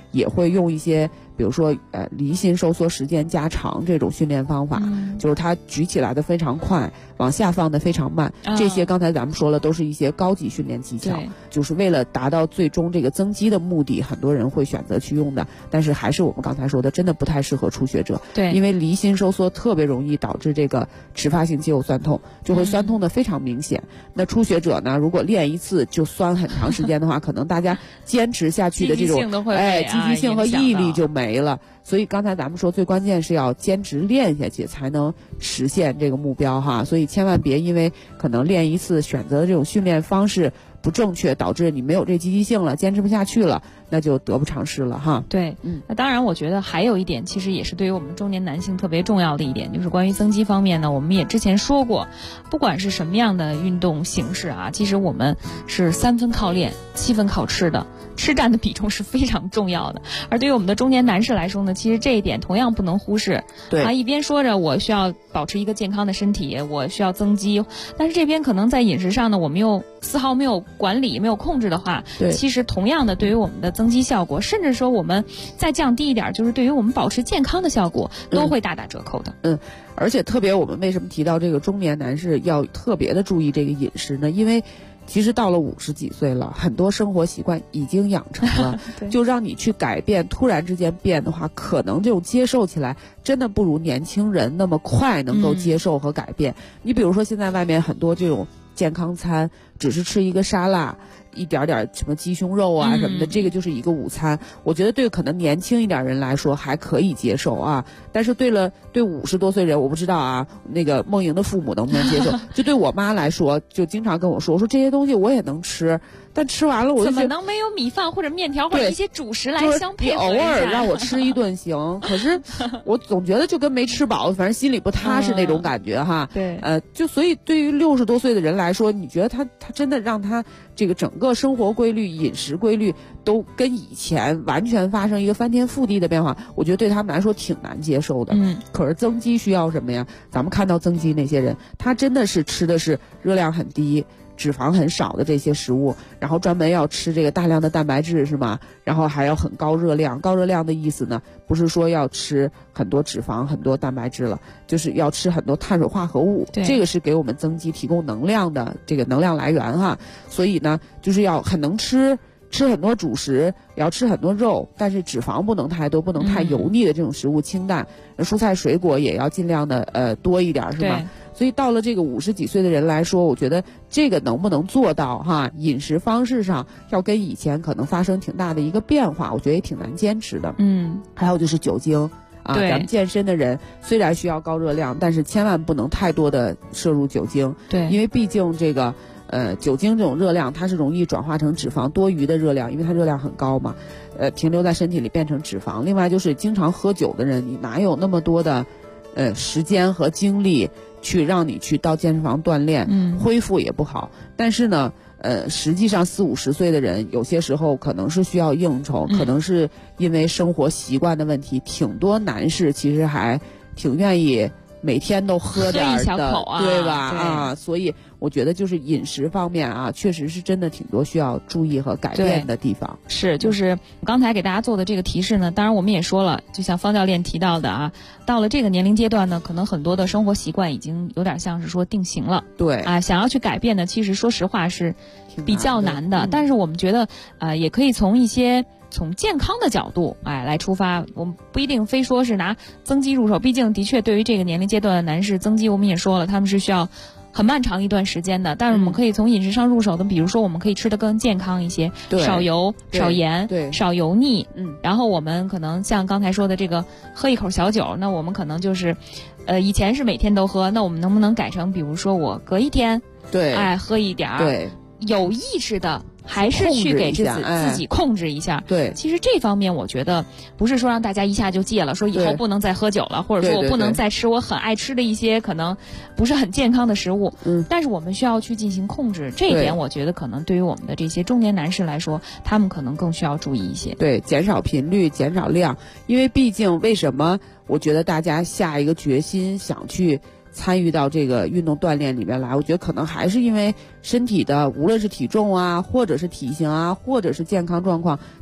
也会用一些比如说离心收缩时间加长这种训练方法，就是它举起来的非常快，往下放的非常慢，这些刚才咱们说了都是一些高级训练技巧，就是为了达到最终这个增肌的目的，很多人会选择去用的。但是还是我们刚才说的，真的不太适合初学者， 对， 因为离心收缩特别容易导致这个迟发性肌肉酸痛，就会酸痛的非常明显。那初学者呢，如果练一次就酸很长时间的话，可能大家坚持下去的这种积极性和毅力就没了。所以刚才咱们说最关键是要坚持练下去才能实现这个目标哈，所以千万别因为可能练一次选择的这种训练方式不正确，导致你没有这积极性了，坚持不下去了，那就得不偿失了哈。 对，那当然我觉得还有一点其实也是对于我们中年男性特别重要的一点，就是关于增肌方面呢，我们也之前说过，不管是什么样的运动形式啊，其实我们是3分靠练7分靠吃的，吃占的比重是非常重要的。而对于我们的中年男士来说呢，其实这一点同样不能忽视。 对啊，一边说着我需要保持一个健康的身体，我需要增肌，但是这边可能在饮食上呢，我们又丝毫没有管理没有控制的话，其实同样的对于我们的增肌效果，甚至说我们再降低一点，就是对于我们保持健康的效果都会大打折扣的。 而且特别我们为什么提到这个中年男士要特别的注意这个饮食呢？因为其实到了50几岁了，很多生活习惯已经养成了就让你去改变，突然之间变的话，可能这种接受起来真的不如年轻人那么快能够接受和改变。你比如说现在外面很多这种健康餐，只是吃一个沙拉，一点点什么鸡胸肉啊什么的，这个就是一个午餐。我觉得对可能年轻一点人来说还可以接受啊，但是对50多岁人，我不知道啊，那个梦莹的父母能不能接受？就对我妈来说，就经常跟我说这些东西我也能吃，但吃完了我就怎么能没有米饭或者面条或者一些主食来相配合？ 你偶尔让我吃一顿行，可是我总觉得就跟没吃饱，反正心里不踏实那种感觉哈。 对， 就所以对于60多岁的人来说，你觉得他真的让他这个整个生活规律、饮食规律都跟以前完全发生一个翻天覆地的变化，我觉得对他们来说挺难接受的。可是增肌需要什么呀？咱们看到增肌那些人，他真的是吃的是热量很低、脂肪很少的这些食物，然后专门要吃这个大量的蛋白质是吗？然后还要很高热量。高热量的意思呢，不是说要吃很多脂肪、很多蛋白质了，就是要吃很多碳水化合物。这个是给我们增肌提供能量的这个能量来源哈。所以呢，就是要很能吃很多主食，也要吃很多肉，但是脂肪不能太多，不能太油腻的这种食物，清淡。蔬菜水果也要尽量的多一点是吗？所以到了这个50几岁的人来说，我觉得这个能不能做到哈？饮食方式上要跟以前可能发生挺大的一个变化，我觉得也挺难坚持的。还有就是酒精啊，咱们健身的人虽然需要高热量，但是千万不能太多的摄入酒精。 对， 因为毕竟这个酒精这种热量它是容易转化成脂肪，多余的热量，因为它热量很高嘛，停留在身体里变成脂肪。另外就是经常喝酒的人，你哪有那么多的时间和精力去让你去到健身房锻炼，恢复也不好。但是呢实际上40、50岁的人有些时候可能是需要应酬，可能是因为生活习惯的问题，挺多男士其实还挺愿意每天都喝点的， 一小口啊， 对吧？所以我觉得就是饮食方面啊，确实是真的挺多需要注意和改变的地方。 是，就是刚才给大家做的这个提示呢，当然我们也说了，就像方教练提到的啊，到了这个年龄阶段呢，可能很多的生活习惯已经有点像是说定型了。 对啊，想要去改变呢，其实说实话是比较难的。但是我们觉得也可以从健康的角度来出发，我们不一定非说是拿增肌入手，毕竟的确对于这个年龄阶段的男士，增肌我们也说了，他们是需要很漫长一段时间的。但是我们可以从饮食上入手的，比如说我们可以吃得更健康一些，少油、少盐、少油腻。然后我们可能像刚才说的这个喝一口小酒，那我们可能就是以前是每天都喝，那我们能不能改成比如说我隔一天喝一点儿，有意识的还是去给自己控制一下。 对， 其实这方面我觉得不是说让大家一下就戒了，说以后不能再喝酒了，或者说我不能再吃我很爱吃的一些可能不是很健康的食物。但是我们需要去进行控制，这一点我觉得可能对于我们的这些中年男士来说，他们可能更需要注意一些。 对，减少频率，减少量，因为毕竟为什么我觉得大家下一个决心想去参与到这个运动锻炼里面来，我觉得可能还是因为身体的无论是体重啊，或者是体型啊，或者是健康状况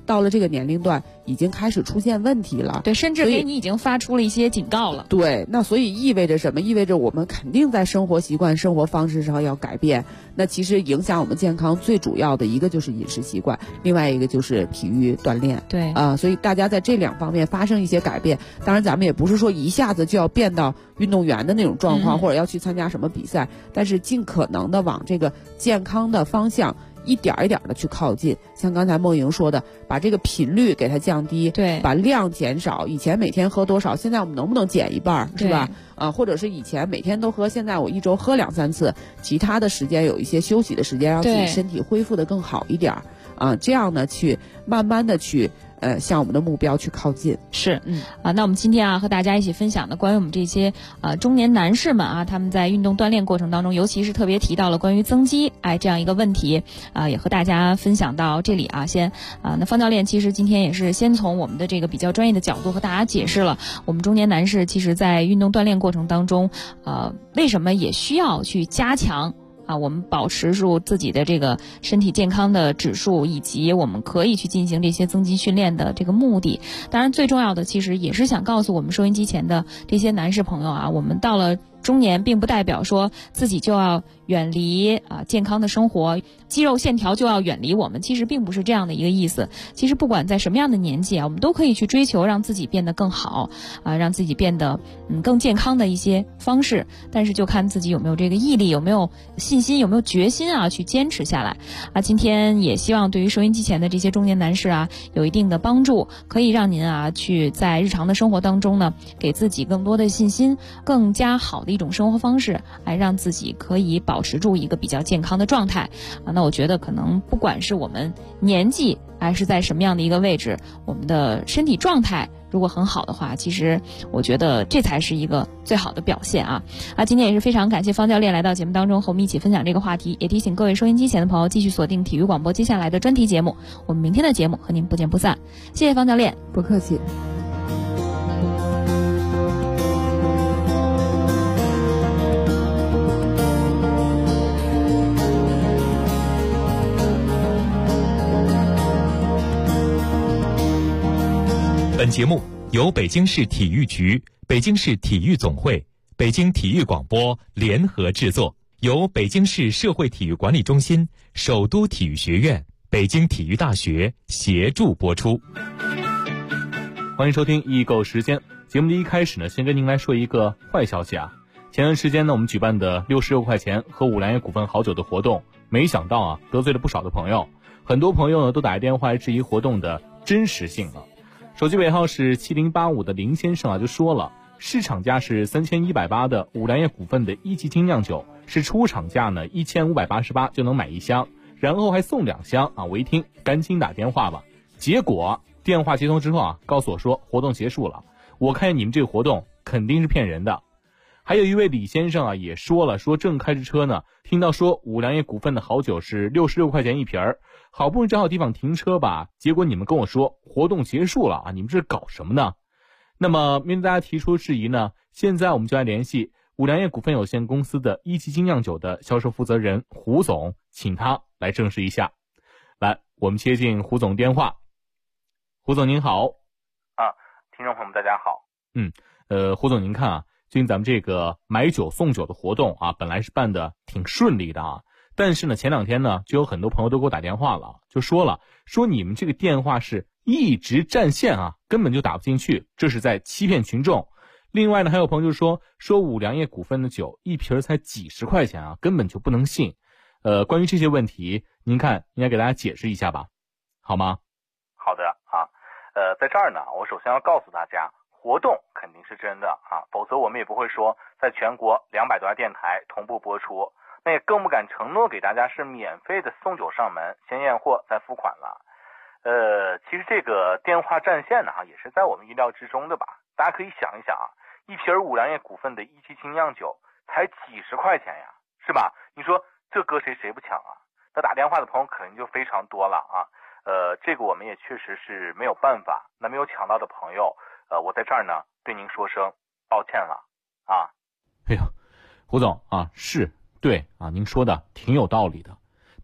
到了这个年龄段已经开始出现问题了。 对，甚至给你已经发出了一些警告了。 对，那所以意味着什么？意味着我们肯定在生活习惯、生活方式上要改变。那其实影响我们健康最主要的一个就是饮食习惯，另外一个就是体育锻炼。 对所以大家在这2方面发生一些改变。当然，咱们也不是说一下子就要变到运动员的那种状况，或者要去参加什么比赛，但是尽可能的往这个健康的方向一点一点的去靠近。像刚才梦莹说的，把这个频率给它降低， 对， 把量减少。以前每天喝多少，现在我们能不能减一半，是吧？或者是以前每天都喝，现在我1周喝2、3次，其他的时间有一些休息的时间，让自己身体恢复的更好一点这样呢，去慢慢的去向我们的目标去靠近。 是，那我们今天和大家一起分享的关于我们这些中年男士们他们在运动锻炼过程当中，尤其是特别提到了关于增肌这样一个问题也和大家分享到这里那方教练其实今天也是先从我们的这个比较专业的角度和大家解释了我们中年男士其实在运动锻炼过程当中为什么也需要去加强我们保持住自己的这个身体健康的指数，以及我们可以去进行这些增肌训练的这个目的。当然最重要的其实也是想告诉我们收音机前的这些男士朋友我们到了中年并不代表说自己就要远离健康的生活，肌肉线条就要远离我们，其实并不是这样的一个意思。其实不管在什么样的年纪我们都可以去追求让自己变得更好让自己变得更健康的一些方式，但是就看自己有没有这个毅力，有没有信心，有没有决心去坚持下来今天也希望对于收音机前的这些中年男士有一定的帮助，可以让您去在日常的生活当中呢，给自己更多的信心，更加好的一种生活方式，让自己可以保持住一个比较健康的状态那我觉得可能不管是我们年纪还是在什么样的一个位置，我们的身体状态如果很好的话，其实我觉得这才是一个最好的表现今天也是非常感谢方教练来到节目当中和我们一起分享这个话题，也提醒各位收音机前的朋友继续锁定体育广播接下来的专题节目，我们明天的节目和您不见不散。谢谢方教练。 不客气。 本节目由北京市体育局、北京市体育总会、北京体育广播联合制作，由北京市社会体育管理中心、首都体育学院、北京体育大学协助播出。 欢迎收听易购时间。节目的一开始呢，先跟您来说一个坏消息前段时间呢，我们举办的66块钱喝五粮液股份好酒的活动，没想到得罪了不少的朋友。很多朋友呢都打来电话质疑活动的真实性手机尾号是7085的林先生就说了，市场价是3180的五粮液股份的1级精酿酒是出厂价呢1588就能买1箱，然后还送2箱我一听赶紧打电话吧。结果电话接通之后告诉我说活动结束了，我看见你们这个活动肯定是骗人的。还有一位李先生也说了，说正开着车呢，听到说五粮液股份的好酒是66块钱一瓶好不容易找好地方停车吧，结果你们跟我说活动结束了你们这是搞什么呢？那么面对大家提出质疑呢，现在我们就来联系五粮液股份有限公司的1级精酿酒的销售负责人胡总，请他来证实一下。来，我们接进胡总电话。胡总您好。 听众朋友们大家好。 胡总您看最近咱们这个买酒送酒的活动本来是办的挺顺利的但是呢前2天呢就有很多朋友都给我打电话了，就说你们这个电话是一直占线根本就打不进去，这是在欺骗群众。另外呢还有朋友就说五粮液股份的酒一瓶才几十块钱根本就不能信。关于这些问题您看应该给大家解释一下吧，好吗？ 好的在这儿呢我首先要告诉大家，活动肯定是真的否则我们也不会说在全国200多家电台同步播出，那也更不敢承诺给大家是免费的送酒上门，先验货再付款了。其实这个电话占线呢也是在我们意料之中的吧。大家可以想一想一瓶五粮液股份的1级精酿酒才几十块钱呀，是吧？你说这搁谁不抢那打电话的朋友肯定就非常多了这个我们也确实是没有办法。那没有抢到的朋友我在这儿呢对您说声抱歉了哎呀，胡总是对您说的挺有道理的，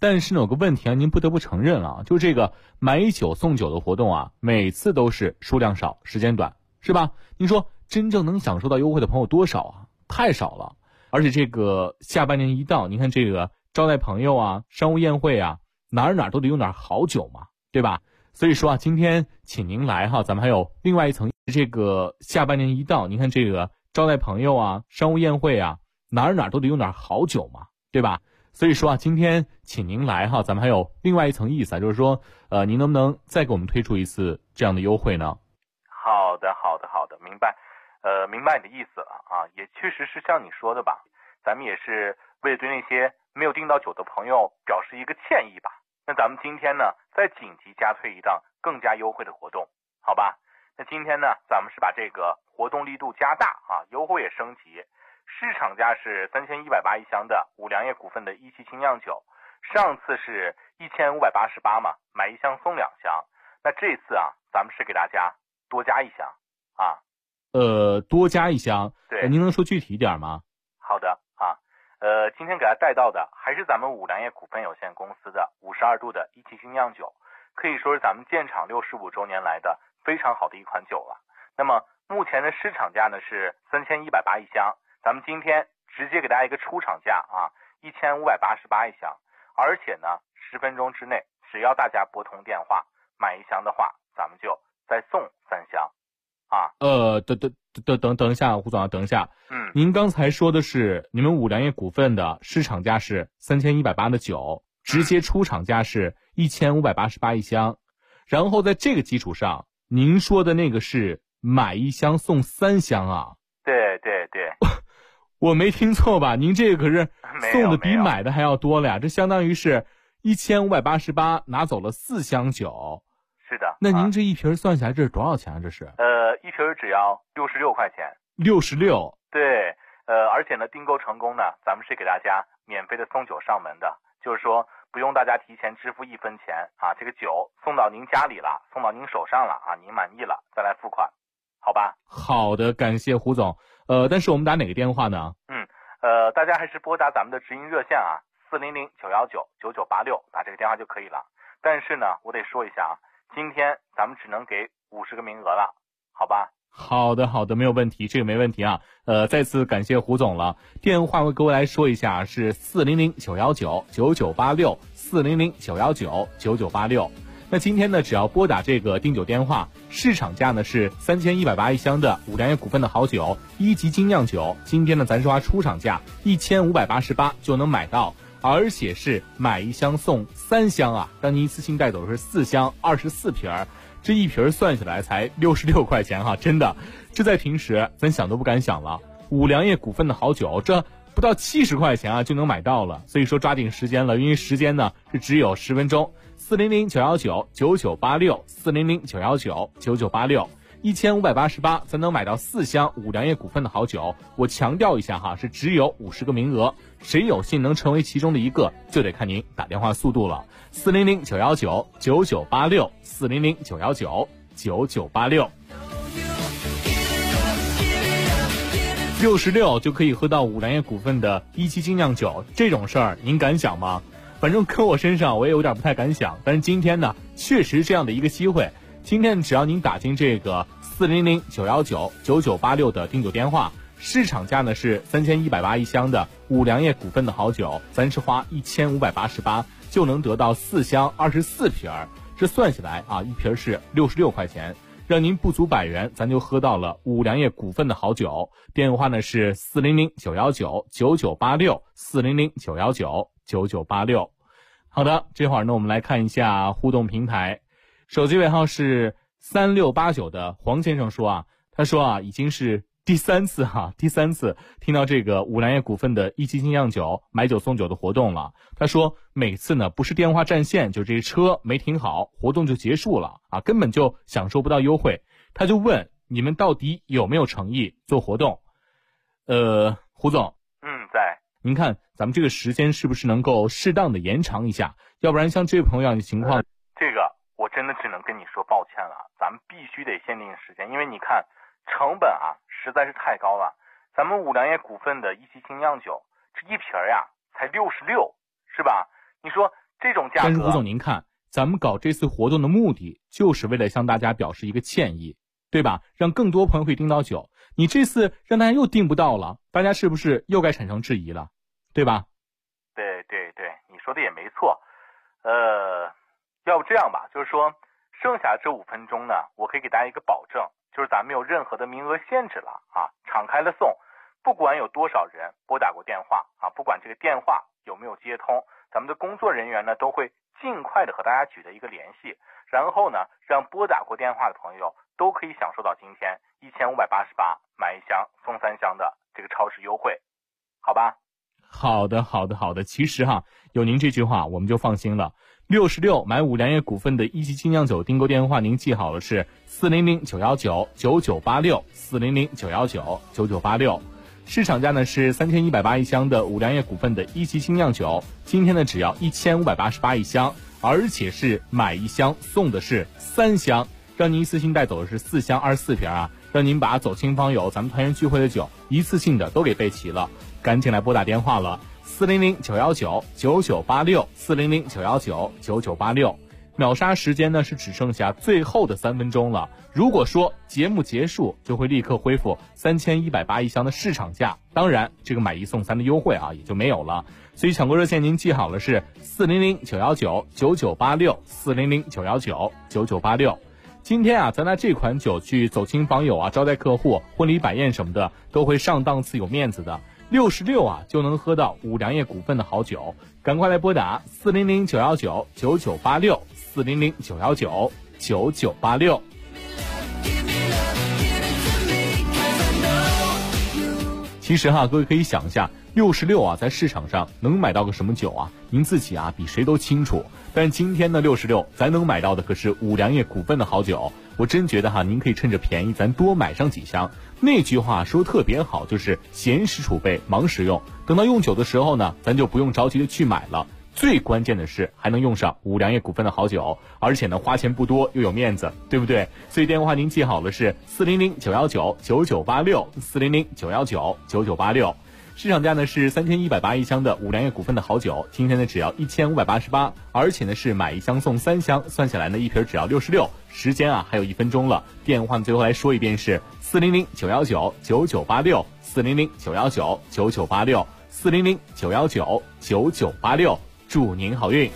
但是呢有个问题啊，您不得不承认啊，就这个买酒送酒的活动啊，每次都是数量少时间短，是吧？您说真正能享受到优惠的朋友多少啊？太少了。而且这个下半年一到，您看这个招待朋友啊，商务宴会啊，哪儿都得用点好酒嘛，对吧？所以说啊，今天请您来哈，咱们还有另外一层，这个下半年一到，您看这个招待朋友啊，商务宴会啊，哪儿都得用点好酒嘛，对吧？所以说啊，今天请您来哈，咱们还有另外一层意思啊，就是说，您能不能再给我们推出一次这样的优惠呢？ 好的，明白，明白你的意思了啊，也确实是像你说的吧，咱们也是为了对那些没有订到酒的朋友表示一个歉意吧。那咱们今天呢，再紧急加推一档更加优惠的活动，好吧？那今天呢，咱们是把这个活动力度加大啊，优惠也升级。市场价是3180一箱的五粮液股份的一期精酿酒，上次是1588嘛，买一箱送2箱。那这次啊，咱们是给大家多加一箱啊。 多加一箱。 对， 您能说具体一点吗？ 好的啊，今天给大家带到的还是咱们五粮液股份有限公司的52度的一期精酿酒，可以说是咱们建厂65周年来的非常好的一款酒了。那么目前的市场价呢是3180一箱。咱们今天直接给大家一个出厂价啊，1588一箱，而且呢，10分钟之内，只要大家拨通电话买一箱的话，咱们就再送3箱，啊。 等一下，胡总啊，等一下。您刚才说的是你们五粮液股份的市场价是3180的酒，直接出厂价是1588一箱，然后在这个基础上，您说的那个是买一箱送3箱啊？ 对。 我没听错吧？您这个可是送的比买的还要多了呀！这相当于是1588拿走了4箱酒。 是的。 那您这一瓶算下来这是多少钱啊？这是？ 一瓶只要66块钱。 66。 对。而且呢，订购成功呢，咱们是给大家免费的送酒上门的，就是说不用大家提前支付1分钱啊，这个酒送到您家里了，送到您手上了啊，您满意了再来付款，好吧？ 好的，感谢胡总。但是我们打哪个电话呢？ 大家还是拨打咱们的直营热线啊，400-919-9986，打这个电话就可以了。但是呢，我得说一下啊，今天咱们只能给50个名额了，好吧？ 好的，没有问题，这个没问题啊。再次感谢胡总了。电话我各位来说一下，是400-919-9986 400-919-9986。那今天呢，只要拨打这个订酒电话，市场价呢是3180一箱的五粮液股份的好酒1级精酿酒，今天呢咱说出厂价1588就能买到，而且是买一箱送3箱啊，让您一次性带走的是4箱24瓶，这一瓶算下来才66块钱哈，真的，这在平时咱想都不敢想了。五粮液股份的好酒，这不到70块钱啊就能买到了，所以说抓紧时间了，因为时间呢是只有10分钟。400-919-9986 400-919-9986 1588才能买到4箱五粮液股份的好酒。我强调一下哈，是只有50个名额，谁有幸能成为其中的一个，就得看您打电话速度了。400-919-9986 400-919-9986 66就可以喝到五粮液股份的1期精酿酒，这种事儿您敢想吗？反正搁我身上我也有点不太敢想，但是今天呢确实这样的一个机会，今天只要您打进这个400-919-9986的订酒电话，市场价呢是3180一箱的五粮液股份的好酒，咱是花1588就能得到4箱24瓶，这算下来啊，一瓶是66块钱，让您不足100元咱就喝到了五粮液股份的好酒。电话呢是400-919-9986 400-919-9986。好的，这会儿呢我们来看一下互动平台，手机尾号是3689的黄先生说啊，他说啊已经是第三次听到这个五粮液股份的1期精酿酒买酒送酒的活动了。他说每次呢不是电话占线，就这车没停好，活动就结束了啊，根本就享受不到优惠。他就问你们到底有没有诚意做活动？胡总， 在。 您看咱们这个时间是不是能够适当的延长一下？要不然像这位朋友的情况， 这个我真的只能跟你说抱歉了，咱们必须得限定时间，因为你看成本啊实在是太高了。咱们五粮液股份的1期精酿酒这一瓶呀才66，是吧？你说这种价格。 但是胡总您看，咱们搞这次活动的目的就是为了向大家表示一个歉意，对吧？让更多朋友可以订到酒。你这次让大家又订不到了，大家是不是又该产生质疑了，对吧？ 对，你说的也没错。要不这样吧，就是说剩下这5分钟呢，我可以给大家一个保证，就是咱没有任何的名额限制了啊，敞开了送，不管有多少人拨打过电话啊，不管这个电话有没有接通，咱们的工作人员呢都会尽快的和大家取得一个联系，然后呢，让拨打过电话的朋友都可以享受到今天1588买1箱送3箱的这个超市优惠，好吧？ 好的。其实有您这句话我们就放心了。66买5粮液股份的一级精酿酒订购电话您记好了，是400-919-9986，400-919-9986。市场价呢是3180一箱的5粮液股份的一级精酿酒，今天呢只要1588一箱，而且是买1箱送的是3箱，让您一次性带走的是4箱24瓶啊，让您把走亲访友咱们团圆聚会的酒一次性的都给备齐了。赶紧来拨打电话了，400-919-9986，400-919-9986。秒杀时间呢是只剩下最后的3分钟了，如果说节目结束就会立刻恢复3180一箱的市场价，当然这个买1送3的优惠也就没有了。所以抢购热线您记好了，是400-919-9986，400-919-9986。今天咱拿这款酒去走亲访友招待客户、婚礼摆宴什么的都会上档次有面子的。66就能喝到5粮液股份的好酒，赶快来拨打400-919-9986，400-919-9986。其实各位可以想一下，66在市场上能买到个什么酒啊？您自己比谁都清楚。但今天的66咱能买到的可是5粮液股份的好酒，我真觉得您可以趁着便宜咱多买上几箱。那句话说特别好，就是闲时储备忙时用，等到用酒的时候呢，咱就不用着急的去买了。最关键的是还能用上5粮液股份的好酒，而且呢花钱不多又有面子，对不对？所以电话您记好了，是400-919-9986，400-919-9986。市场价呢是3180一箱的5粮液股份的好酒，今天呢只要1588，而且呢是买1箱送3箱，算下来呢一瓶只要66。时间还有1分钟了，电话最后来说一遍是400-919-9986，400-919-9986，400-919-9986，祝您好运。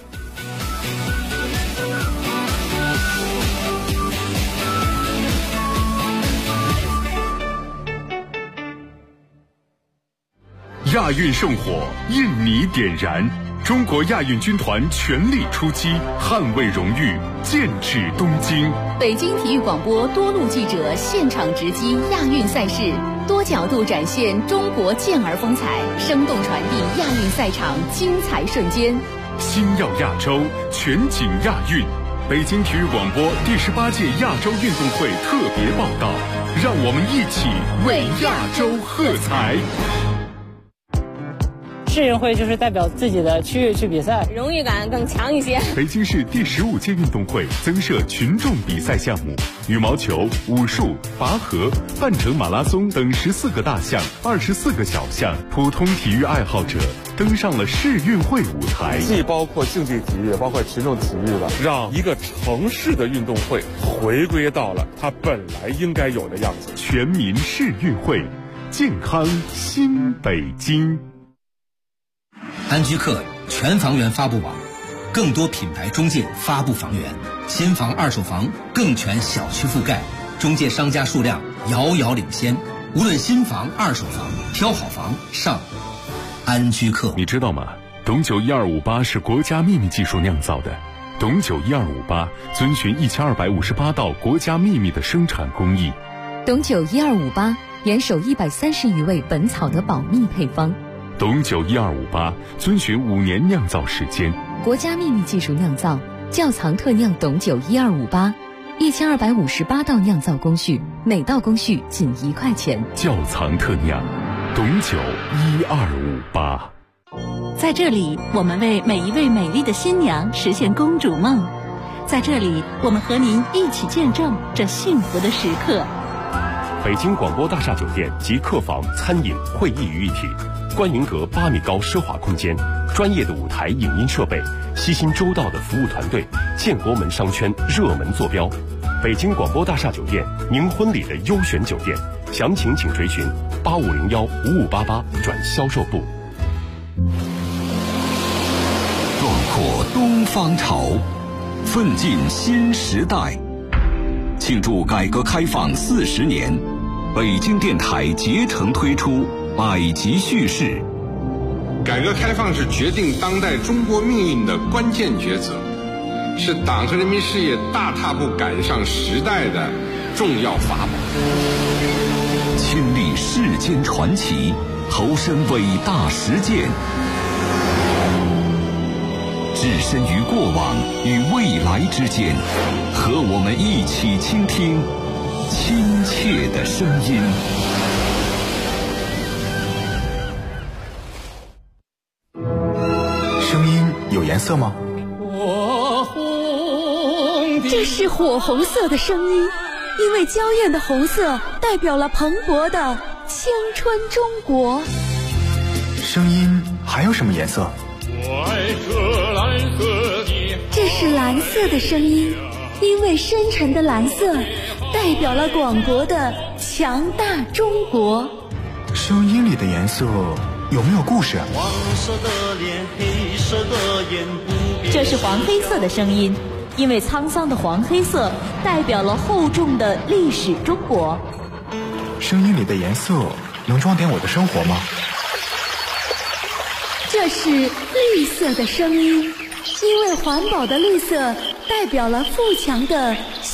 亚运圣火，印尼点燃，中国亚运军团全力出击，捍卫荣誉，剑指东京。 北京体育广播多路记者现场直击亚运赛事，多角度展现中国健儿风采，生动传递亚运赛场精彩瞬间。 星耀亚洲，全景亚运。北京体育广播第18届亚洲运动会特别报道，让我们一起为亚洲喝彩。 世运会就是代表自己的区域去比赛， 荣誉感更强一些。 北京市第15届运动会增设群众比赛项目，羽毛球、武术、拔河、半程马拉松等14个大项、24个小项，普通体育爱好者登上了世运会舞台。 既包括竞技体育，包括群众体育了，让一个城市的运动会回归到了它本来应该有的样子。 全民世运会，健康新北京。 安居客全房源发布网，更多品牌中介发布房源，新房二手房更全小区覆盖，中介商家数量遥遥领先。无论新房二手房，挑好房上安居客。 你知道吗？董酒1258是国家秘密技术酿造的，董酒1258遵循1258道国家秘密的生产工艺。 董酒1258严守130余味本草的保密配方。 董酒1258遵循5年酿造时间， 国家秘密技术酿造，窖藏特酿董酒1258，1258道酿造工序，每道工序仅1块钱。 窖藏特酿，董酒1258。 在这里，我们为每一位美丽的新娘实现公主梦。在这里，我们和您一起见证这幸福的时刻。 北京广播大厦酒店及客房、餐饮、会议于一体。 观云阁8米高奢华空间，专业的舞台影音设备，悉心周到的服务团队，建国门商圈热门坐标。北京广播大厦酒店，您婚礼的优选酒店，详情请垂询85015588转销售部。 壮阔东方潮，奋进新时代。庆祝改革开放40年，北京电台竭诚推出百集叙事。 改革开放是决定当代中国命运的关键抉择，是党和人民事业大踏步赶上时代的重要法宝。 亲历世间传奇，投身伟大实践，置身于过往与未来之间，和我们一起倾听亲切的声音。 声音有颜色吗？ 这是火红色的声音，因为娇艳的红色代表了蓬勃的青春中国。 声音还有什么颜色？ 这是蓝色的声音，因为深沉的蓝色代表了广博的强大中国。 声音里的颜色有没有故事？ 这是黄黑色的声音，因为沧桑的黄黑色代表了厚重的历史中国。 声音里的颜色能装点我的生活吗？ 这是绿色的声音，因为环保的绿色代表了富强的